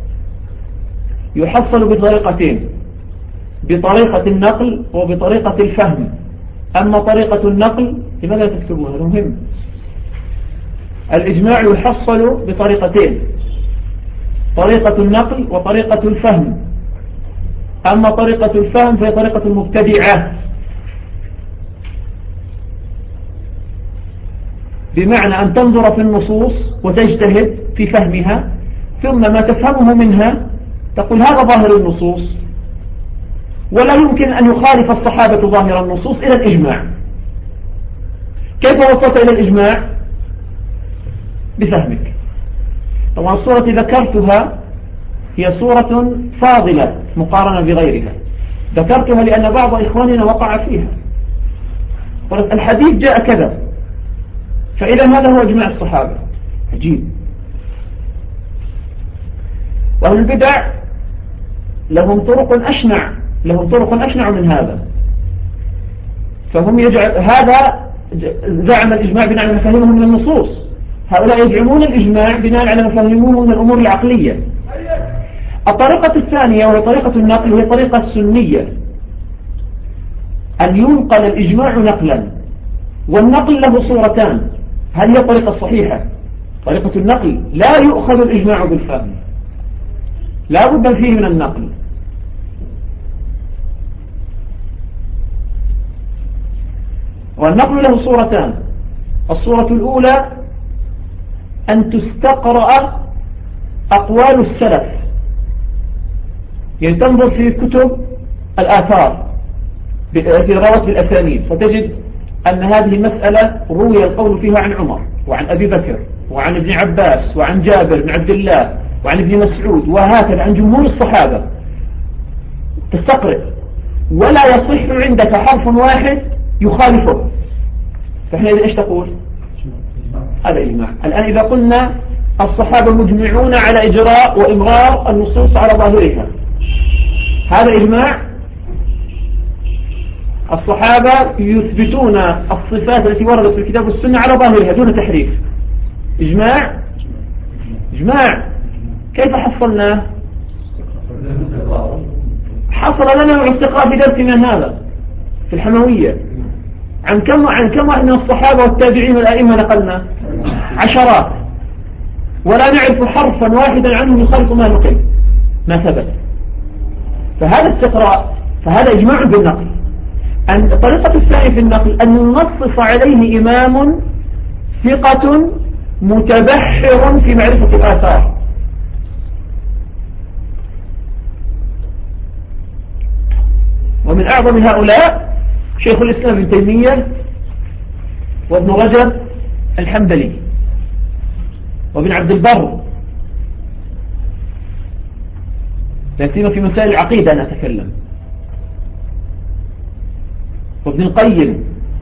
يحصل بطريقتين، بطريقة النقل وبطريقة الفهم. أما طريقة النقل لماذا تكتبون؟ هذا مهم. الإجماع يحصل بطريقتين، طريقة النقل وطريقة الفهم. أما طريقة الفهم فهي طريقة المبتدعة، بمعنى أن تنظر في النصوص وتجتهد في فهمها، ثم ما تفهمه منها تقول هذا ظاهر النصوص، ولا يمكن أن يخالف الصحابة ظاهر النصوص إلى الإجماع. كيف وصلت إلى الإجماع؟ بفهمك. طبعا الصورة ذكرتها هي صورة فاضلة مقارنة بغيرها، ذكرتها لأن بعض إخواننا وقع فيها. قلت الحديث جاء كذا، فإذا هذا هو إجماع الصحابة. عجيب. وأهل البدع لهم طرق أشنع من هذا. فهم هذا زعم الإجماع بناء على مفاهيمهم من النصوص، هؤلاء يزعمون الإجماع بناء على مفاهيمهم من الأمور العقلية. الطريقة الثانية وهي طريقة النقل هي طريقة السنية، أن ينقل الإجماع نقلا، والنقل له صورتان. هل هي الطريقة الصحيحة؟ طريقة النقل لا يؤخذ الإجماع بالفهم، لا بد فيه من النقل. والنقل له صورتان. الصورة الأولى أن تستقرأ أقوال السلف، يعني تنظر في كتب الآثار التي روت بالأسانيد، فتجد أن هذه المسألة روي القول فيها عن عمر وعن أبي بكر وعن ابن عباس وعن جابر بن عبد الله وعن ابن مسعود وهكذا عن جمهور الصحابة. تستقرئ ولا يصح عندك حرف واحد يخالفه، فحينئذ ايش تقول؟ هذا إجماع. الآن إذا قلنا الصحابة مجمعون على إجراء وإمرار النصوص على ظاهرها، هذا إجماع. الصحابة يثبتون الصفات التي وردت في الكتاب والسنة على ظاهرها دون تحريف، إجماع. كيف حصلناه؟ حصل لنا الاستقراء في درسنا هذا في الحموية. عن كم واحد من الصحابة والتابعين والأئمة نقلنا؟ عشرات، ولا نعرف حرفا واحدا عنهم يخالف ما نقل ما ثبت. فهذا استقراء، فهذا إجماع بالنقل. الطريقة الثانية في النقل أن ننصص عليه إمام ثقة متبحر في معرفة الآثار. ومن أعظم هؤلاء شيخ الإسلام ابن تيمية وابن رجب الحنبلي وابن عبد البر، لكن في مسائل العقيدة أنا أتكلم، وابن القيم.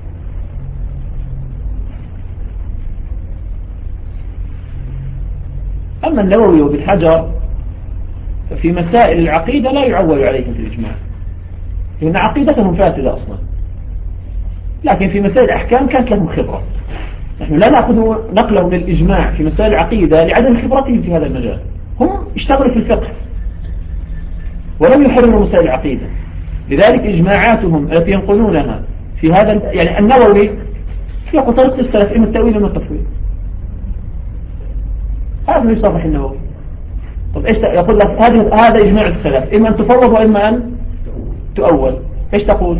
أما النووي وابن حجر ففي مسائل العقيدة لا يعول عليهم في الإجماع، لأن عقيدتهم فاسدة أصلا، لكن في مسائل الأحكام كانت لهم خبرة. نحن لا نأخذ نقلهم للإجماع في مسائل العقيدة لعدم خبرتهم في هذا المجال، هم اشتغلوا في الفقه ولم يحرروا مسائل العقيدة. لذلك إجماعاتهم التي ينقلونها في هذا، يعني النووي يقول طريقة السلف إما التأويل وإما التفويض، هذا يصرح النووي. طب إيش يقول لك؟ هذا إجماع السلف، إما أن تفوض وإما أن تؤول. إيش تقول؟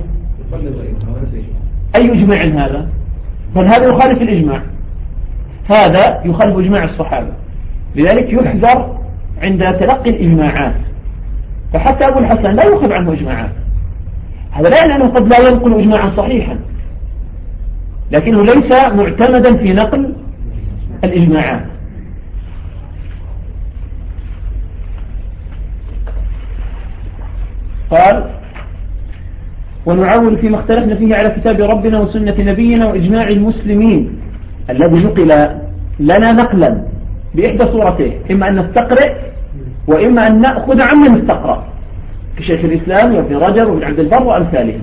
أي إجماع هذا؟ بل هذا يخالف الإجماع، هذا يخالف إجماع الصحابة. لذلك يحذر عند تلقي الإجماعات. فحتى أبو الحسن لا يؤخذ عنه إجماعات، هذا لا يعني أنه قد لا ينقل إجماعا صحيحا، لكنه ليس معتمدا في نقل الإجماعات. قال ونعول فيما اختلفنا فيه على كتاب ربنا وسنة نبينا وإجماع المسلمين الذي نقل لنا نقلا بإحدى صورتين، إما أن نستقرئ وإما أن نأخذ عمن استقرأ كشيخ الإسلام وابن رجب وابن عبد البر وأمثالهم.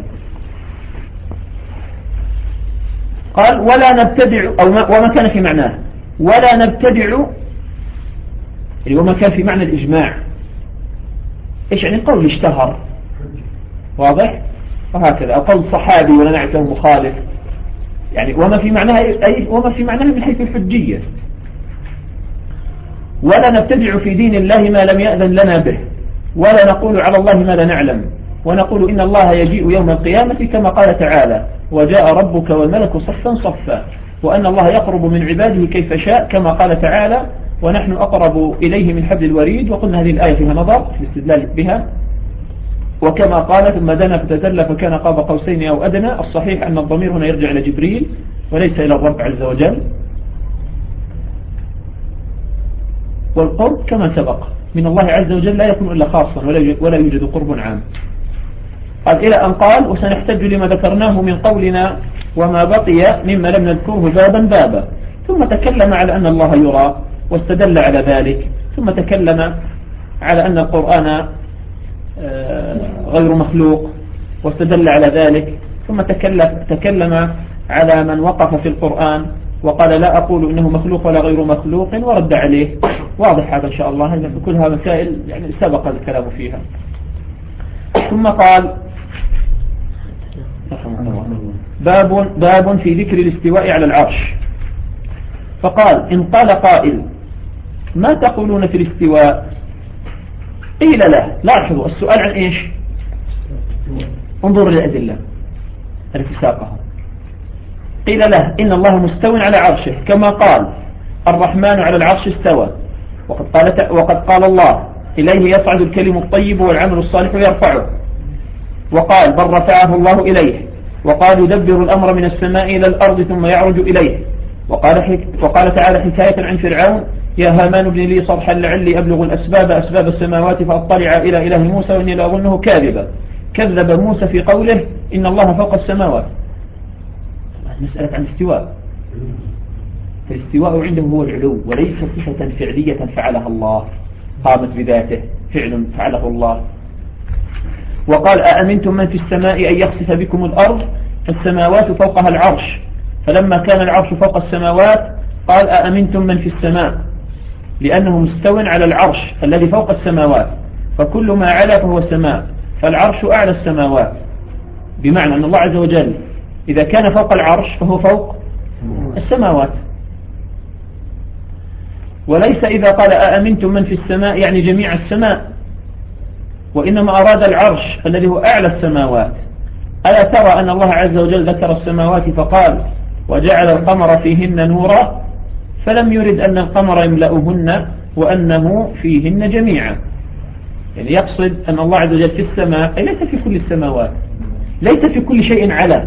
قال ولا نبتدع وما كان في معناه ولا نبتدع، وما كان في معنى الإجماع إيش يعني؟ قول اشتهر واضح وهكذا، أو قول صحابي ولا نعرف له مخالف، يعني وما في معناها من حيث الحجية. ولا نبتدع في دين الله ما لم يأذن لنا به، ولا نقول على الله ما لا نعلم، ونقول إن الله يجيء يوم القيامة كما قال تعالى وجاء ربك والملك صفا صفا، وأن الله يقرب من عباده كيف شاء كما قال تعالى ونحن أقرب إليه من حبل الوريد. وقلنا هذه الآية فيها نظر في الاستدلال بها. وكما قال ثم دنا فتدلى فكان قاب قوسين أو أدنى، الصحيح أن الضمير هنا يرجع إلى جبريل وليس إلى الرب عز وجل. والقرب كما سبق من الله عز وجل لا يكون إلا خاصا ولا يوجد قرب عام. قال إلى أن قال وسنحتج لما ذكرناه من قولنا وما بقي مما لم نذكره بابا، ثم تكلم على أن الله يرى واستدل على ذلك، ثم تكلم على أن القرآن غير مخلوق واستدل على ذلك، ثم تكلم على من وقف في القرآن وقال لا أقول إنه مخلوق ولا غير مخلوق ورد عليه. واضح هذا إن شاء الله، كلها مسائل يعني سبق الكلام فيها. ثم قال باب في ذكر الاستواء على العرش. فقال إن قال قائل ما تقولون في الاستواء؟ قيل له، لاحظوا السؤال عن إيش؟ انظر للأدلة التساقها. قيل له إن الله مستو على عرشه كما قال الرحمن على العرش استوى، وقد قال الله إليه يصعد الكلم الطيب والعمل الصالح يرفعه، وقال بل رفعه الله إليه، وقال يدبر الأمر من السماء إلى الأرض ثم يعرج إليه، وقال تعالى حكاية عن فرعون يا هامان ابن لي صرحا لعلي أبلغ أسباب السماوات فأطلع إلى إله موسى وإني لأظنه كاذبا. كذب موسى في قوله إن الله فوق السماوات. مسألة عن الاستواء، فالاستواء عنده هو العلو وليس صفة فعلية فعلها الله قامت بذاته، فعل فعله الله. وقال أأمنتم من في السماء أن يخسف بكم الأرض فالسماوات فوقها العرش، فلما كان العرش فوق السماوات قال أأمنتم من في السماء، لأنه مستو على العرش الذي فوق السماوات، فكل ما علا فهو سماء، فالعرش أعلى السماوات، بمعنى أن الله عز وجل إذا كان فوق العرش فهو فوق السماوات. وليس إذا قال أأمنتم من في السماء يعني جميع السماء، وإنما أراد العرش الذي هو أعلى السماوات. ألا ترى أن الله عز وجل ذكر السماوات فقال وجعل القمر فيهن نورا، فلم يرد أن القمر يملأهن وأنه فيهن جميعا، يعني يقصد أن الله عز وجل في السماء أي ليس في كل السماوات، ليس في كل شيء على،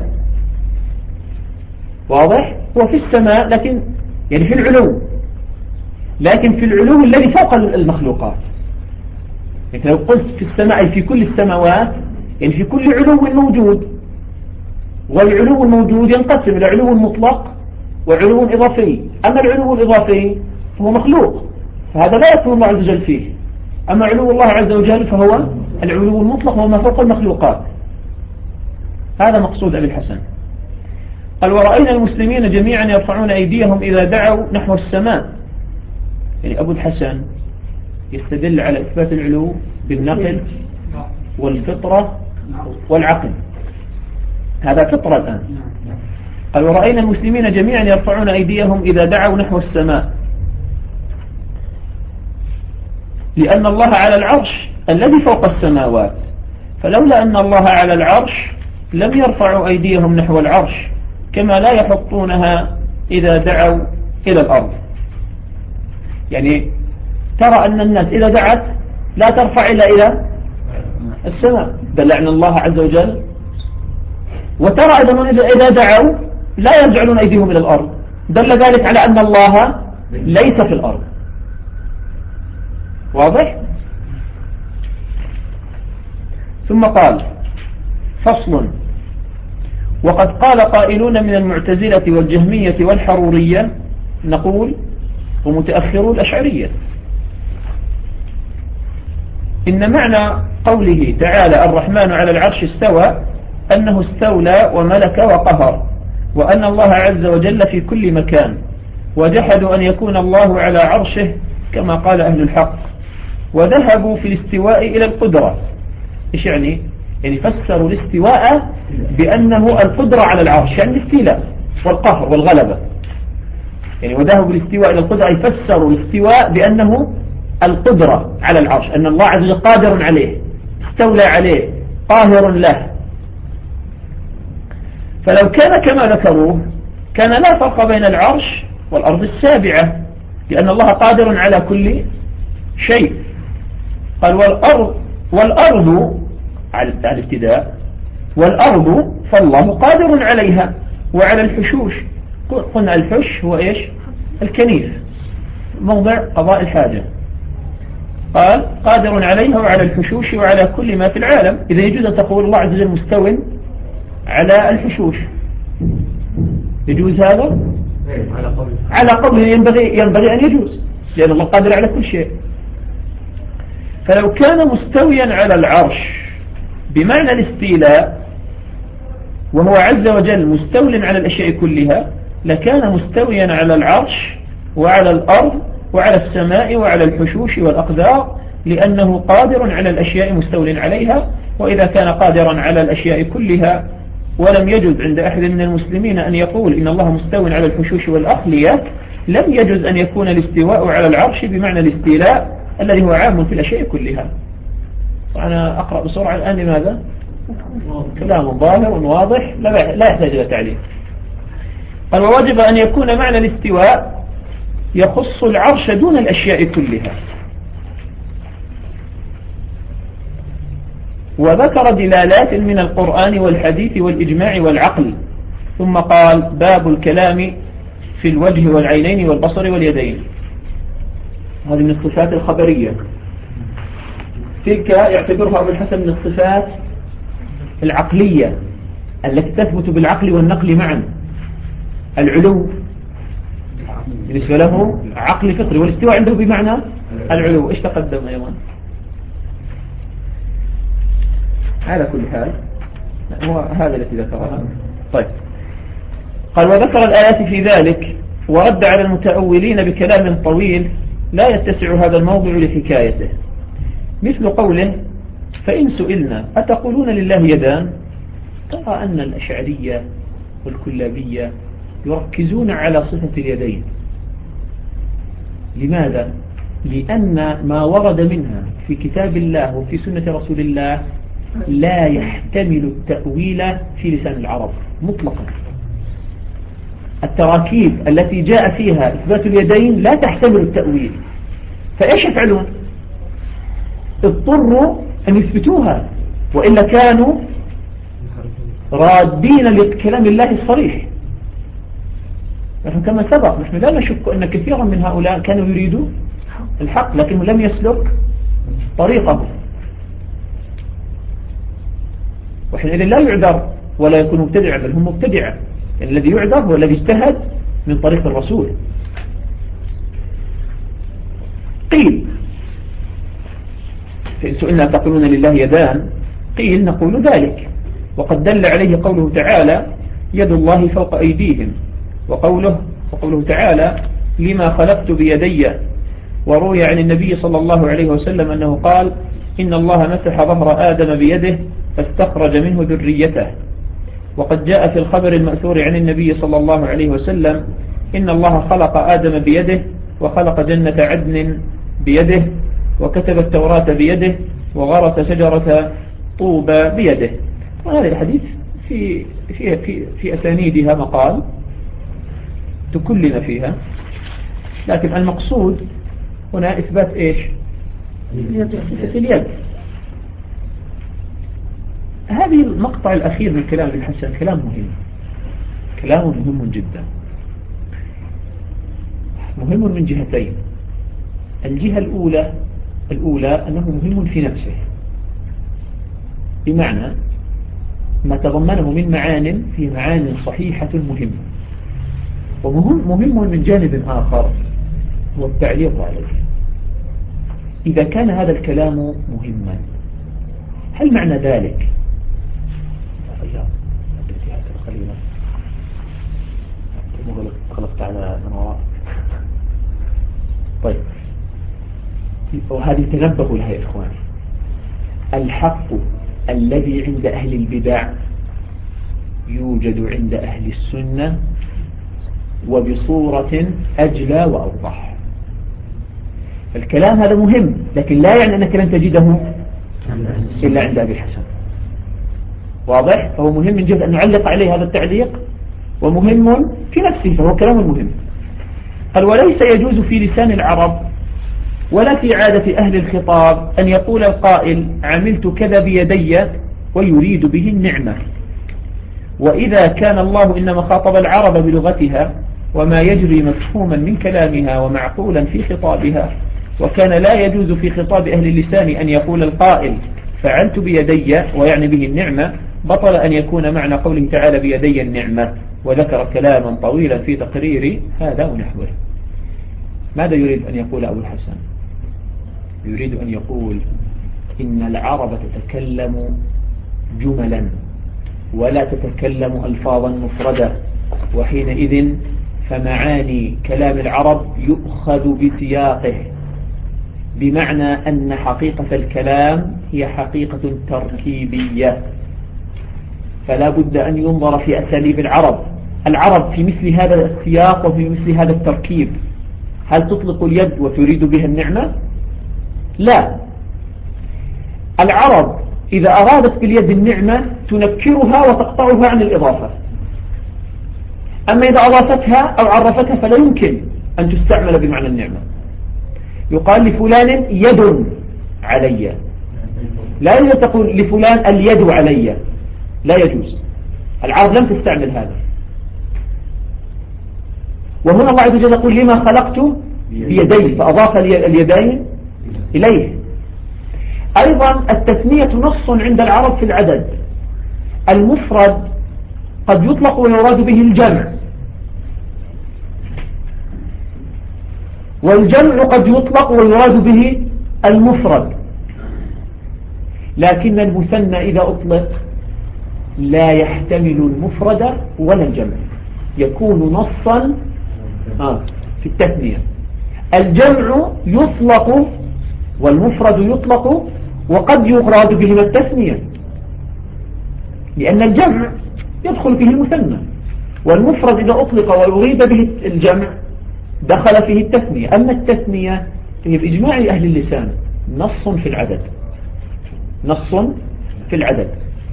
واضح؟ هو في السماء لكن يعني في العلو، لكن في العلو الذي فوق المخلوقات. يعني لو قلت في السماء في كل السماوات يعني في كل علو موجود، والعلو الموجود ينقسم إلى علو مطلق وعلو إضافي. أما العلو الإضافي فهو مخلوق، فهذا لا يكون الله عز وجل فيه. أما علو الله عز وجل فهو العلو المطلق وما فوق المخلوقات. هذا مقصود أبي الحسن. قال ورأينا المسلمين جميعا يرفعون أيديهم إذا دعوا نحو السماء. يعني أبو الحسن يستدل على إثبات العلو بالنقل والفطرة والعقل، هذا فطرة الآن. قال ورأينا المسلمين جميعا يرفعون أيديهم إذا دعوا نحو السماء، لأن الله على العرش الذي فوق السماوات، فلولا أن الله على العرش لم يرفعوا أيديهم نحو العرش، كما لا يحطونها إذا دعوا إلى الأرض. يعني ترى أن الناس إذا دعت لا ترفع إلى السماء، دل أن الله عز وجل. وترى أيضا إذا دعوا لا يرجعون أيديهم إلى الأرض، دل ذلك على أن الله ليس في الأرض. واضح؟ ثم قال فصل وقد قال قائلون من المعتزلة والجهمية والحرورية نقول ومتأخرو الأشعرية إن معنى قوله تعالى الرحمن على العرش استوى أنه استولى وملك وقهر، وأن الله عز وجل في كل مكان، وجحدوا أن يكون الله على عرشه كما قال أهل الحق، وذهبوا في الاستواء إلى القدرة. إيش يعني؟ يعني فسروا الاستواء بأنه القدرة على العرش، يعني الاستيلاء والقهر والغلبة. يعني وذهبوا بالاستواء إلى القدرة، يفسروا الاستواء بأنه القدرة على العرش، أن الله عز وجل قادر عليه، استولى عليه، قاهر له. فلو كان كما ذكروه كان لا فرق بين العرش والأرض السابعة، لأن الله قادر على كل شيء. قال والأرض على الابتداء، والأرض فالله قادر عليها وعلى الحشوش. قلنا الحش هو إيش؟ الكنيف، موضع قضاء الحاجة. قال قادر عليها وعلى الحشوش وعلى كل ما في العالم. إذا يجوز أن تقول الله عز وجل مستو على الحشوش، يجوز هذا؟ على قوله ينبغي أن يجوز، لأن الله قادر على كل شيء. فلو كان مستويا على العرش بمعنى الاستيلاء وهو عز وجل مستول على الأشياء كلها لكان مستويا على العرش وعلى الأرض وعلى السماء وعلى الحشوش والأقدار لأنه قادر على الأشياء مستول عليها. وإذا كان قادرا على الأشياء كلها ولم يجوز عند أحد من المسلمين أن يقول إن الله مستو على الحشوش والأخليات لم يجوز أن يكون الاستواء على العرش بمعنى الاستيلاء الذي هو عام في الأشياء كلها. وأنا أقرأ بسرعة الآن. لماذا؟ كلام ظاهر واضح لا يحتاج إلى تعليم. قال وواجب أن يكون معنى الاستواء يخص العرش دون الأشياء كلها. وذكر دلالات من القرآن والحديث والإجماع والعقل ثم قال باب الكلام في الوجه والعينين والبصر واليدين. هذه من الصفات الخبرية. تلك يعتبرها أبو الحسن من الصفات العقلية التي تثبت بالعقل والنقل معا. العلو بالنسبة له عقل فطري والاستواء عنده بمعنى العلو. إيش تقدم أيضا على كل حال هو هذا الذي ذكرها. طيب قال وذكر الآيات في ذلك ورد على المتأولين بكلام طويل لا يتسع هذا الموضع لحكايته مثل قوله فإن سئلنا أتقولون لله يدان. ترى أن الأشعرية والكلابية يركزون على صفة اليدين. لماذا؟ لأن ما ورد منها في كتاب الله وفي سنة رسول الله لا يحتمل التأويل في لسان العرب مطلقا. التراكيب التي جاء فيها إثبات اليدين لا تحتمل التأويل. فإيش يفعلون؟ اضطروا أن يثبتوها وإلا كانوا رادين لكلام الله الصريح. نحن كما سبق نحن لا نشك أن كثيرا من هؤلاء كانوا يريدوا الحق لكنه لم يسلك طريقه. وحينئذ لا يعذر ولا يكون مبتدعا بل هم مبتدعا. يعني الذي يعذر هو الذي اجتهد من طريق الرسول. قيل فإن سئلنا تقولون لله يدان قيل نقول ذلك وقد دل عليه قوله تعالى يد الله فوق أيديهم وقوله تعالى لما خلقت بيدي. وروي عن النبي صلى الله عليه وسلم أنه قال إن الله مسح ظهر آدم بيده فاستخرج منه ذريته. وقد جاء في الخبر المأثور عن النبي صلى الله عليه وسلم إن الله خلق آدم بيده وخلق جنة عدن بيده وكتب التوراة بيده وغرس شجرة طوبى بيده. وهذا الحديث في أسانيدها مقال تكلم فيها لكن المقصود هنا إثبات إيش؟ صفة اليد. هذه المقطع الأخير من كلام ابن حسن كلام مهم. كلام مهم جدا. مهم من جهتين. الجهة الأولى أنه مهم في نفسه بمعنى ما تضمنه من معان في معان صحيحة مهمة. ومهم من جانب آخر هو التعليق عليه. إذا كان هذا الكلام مهما هل معنى ذلك غلقت على من وراء؟ طيب وهذه تنبهوا لها يا إخواني. الحق الذي عند أهل البدع يوجد عند أهل السنة وبصورة أجلى وأوضح. الكلام هذا مهم لكن لا يعني أنك لن تجده إلا عند أبي الحسن. واضح؟ فهو مهم من جهة أن نعلق عليه هذا التعليق ومهم في نفسه فهو كلام مهم. قال وليس يجوز في لسان العرب ولا في عادة أهل الخطاب أن يقول القائل عملت كذا بيدي ويريد به النعمة. وإذا كان الله إنما خاطب العرب بلغتها وما يجري مفهوما من كلامها ومعقولا في خطابها وكان لا يجوز في خطاب أهل اللسان أن يقول القائل فعلت بيدي ويعني به النعمة بطل أن يكون معنى قوله تعالى بيدي النعمة. وذكر كلاما طويلا في تقرير هذا ونحوه. ماذا يريد أن يقول أبو الحسن؟ يريد أن يقول إن العرب تتكلم جملا ولا تتكلم ألفاظا مفردة، وحينئذ فمعاني كلام العرب يؤخذ بسياقه، بمعنى أن حقيقة الكلام هي حقيقة تركيبية، فلا بد أن ينظر في أساليب العرب في مثل هذا السياق وفي مثل هذا التركيب. هل تطلق اليد وتريد بها النعمة؟ لا، العرب إذا أرادت باليد النعمة تنكرها وتقطعها عن الإضافة، أما إذا أضافتها أو عرفتها فلا يمكن أن تستعمل بمعنى النعمة. يقال لفلان يد علي، لا يجوز تقول لفلان اليد علي، لا يجوز، العرب لم تستعمل هذا. وهنا الله عز وجل يقول لما خلقت بيدي، فأضاف اليدين إليه. أيضا التثنية نص عند العرب في العدد، المفرد قد يطلق ويراد به الجمع، والجمع قد يطلق ويراد به المفرد، لكن المثنى إذا أطلق لا يحتمل المفرد ولا الجمع، يكون نصا في التثنية. الجمع يطلق والمفرد يطلق، وقد يراد بهما التثنية، لأن الجمع يدخل فيه المثنى، والمفرد إذا أطلق ويريد به الجمع دخل فيه التثنية. أما التثنية هي بإجماع أهل اللسان نص في العدد، نص في العدد.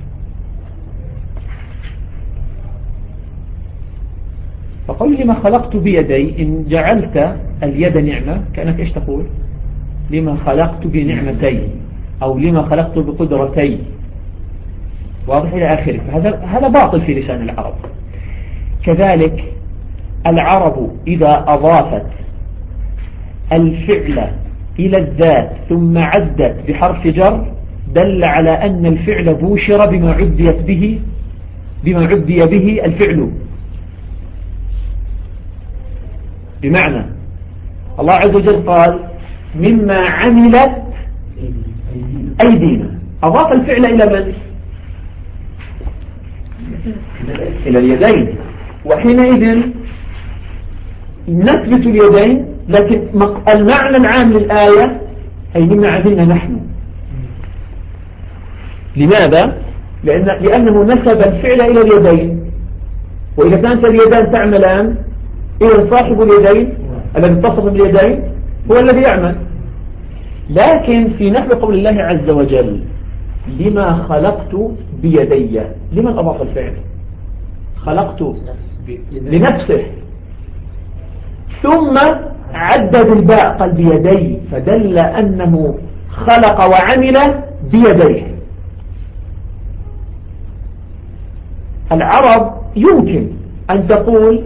فقل لما خلقت بيدي، إن جعلت اليد نعمة كأنك إيش تقول؟ لما خلقت بنعمتي، أو لما خلقت بقدرتي، واضح إلى آخره. هذا باطل في لسان العرب. كذلك العرب إذا أضافت الفعل إلى الذات ثم عدت بحرف جر دل على أن الفعل بوشر بما عدي به الفعل. بمعنى الله عز وجل قال مما عملت أيدينا، أضاف الفعل إلى من؟ إلى اليدين، وحينئذ نثبت اليدين، لكن المعنى العام للآية أي مما عملنا نحن. لماذا؟ لأنه نسب الفعل إلى اليدين، وإذا كانت اليدان تعملان إذا صاحب اليدين الذي اتصف باليدين هو الذي يعمل. لكن في نحو قول الله عز وجل لما خلقت بيدي، لمن أضاف الفعل؟ خلقت لنفسه، ثم عدد الباء قال بيدي، فدل أنه خلق وعمل بيديه. العرب يمكن أن تقول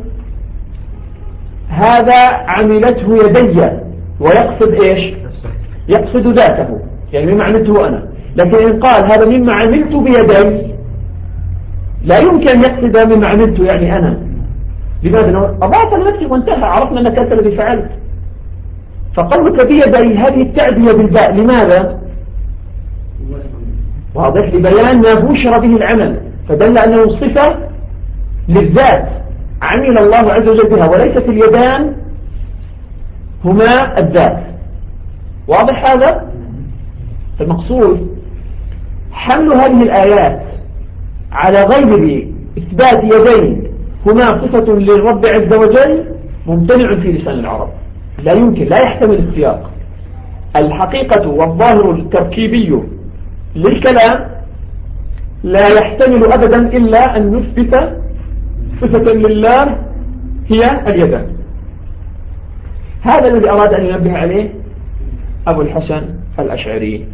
هذا عملته يدي، ويقصد إيش؟ يقصد ذاته، يعني مما عملته أنا. لكن إن قال هذا مما عملت بيدي لا يمكن أن يقصد مما عملته يعني أنا. لماذا؟ أضاف لنفسه وانتهى، عرفنا أنك أنت الذي فعلت. فقولك بيدي هذه التعدية بالباء لماذا؟ واضح، لبيان ما بشر به العمل، فدل أنه صفة للذات عمل الله عز وجل بها، وليست اليدان هما الذات. واضح هذا؟ المقصود حمل هذه الآيات على غير إثبات يدين هما صفة للرب عز وجل ممتنع في لسان العرب، لا يمكن، لا يحتمل السياق. الحقيقة والظاهر التركيبي للكلام لا يحتمل أبدا إلا أن نثبت صفة لله هي اليدان. هذا الذي أراد أن ينبه عليه أبو الحسن الأشعري.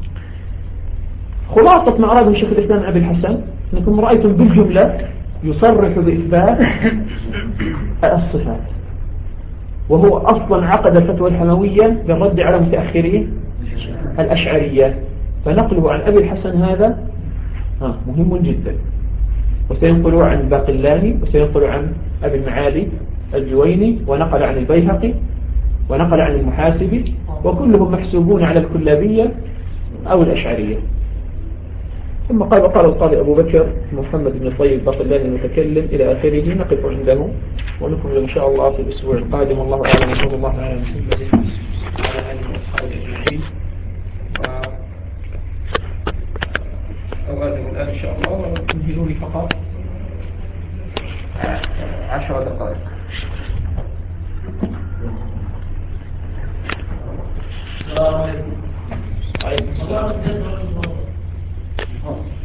خلاصة ما أراده شيخ الإسلام أبي الحسن أنكم رأيتم بالجملة يصرح بإثبات الصفات، وهو أصلا عقد الفتوى الحموية بالرد على متأخري الأشعرية، فنقله عن أبي الحسن هذا مهم جدا، وسينقل عن الباقلاني، وسينقل عن أبي المعالي الجويني، ونقل عن البيهقي، ونقل عن المحاسبي، وكلهم محسوبون على الكلابية أو الأشعرية. ثم قال القاضي أبو بكر محمد بن طيب بقلاني المتكلم إلى آخره. نقف عنده ونكمل إن شاء الله في الأسبوع القادم. والله أعلم، وصلى الله على محمد وعلى آله وصحبه أجمعين.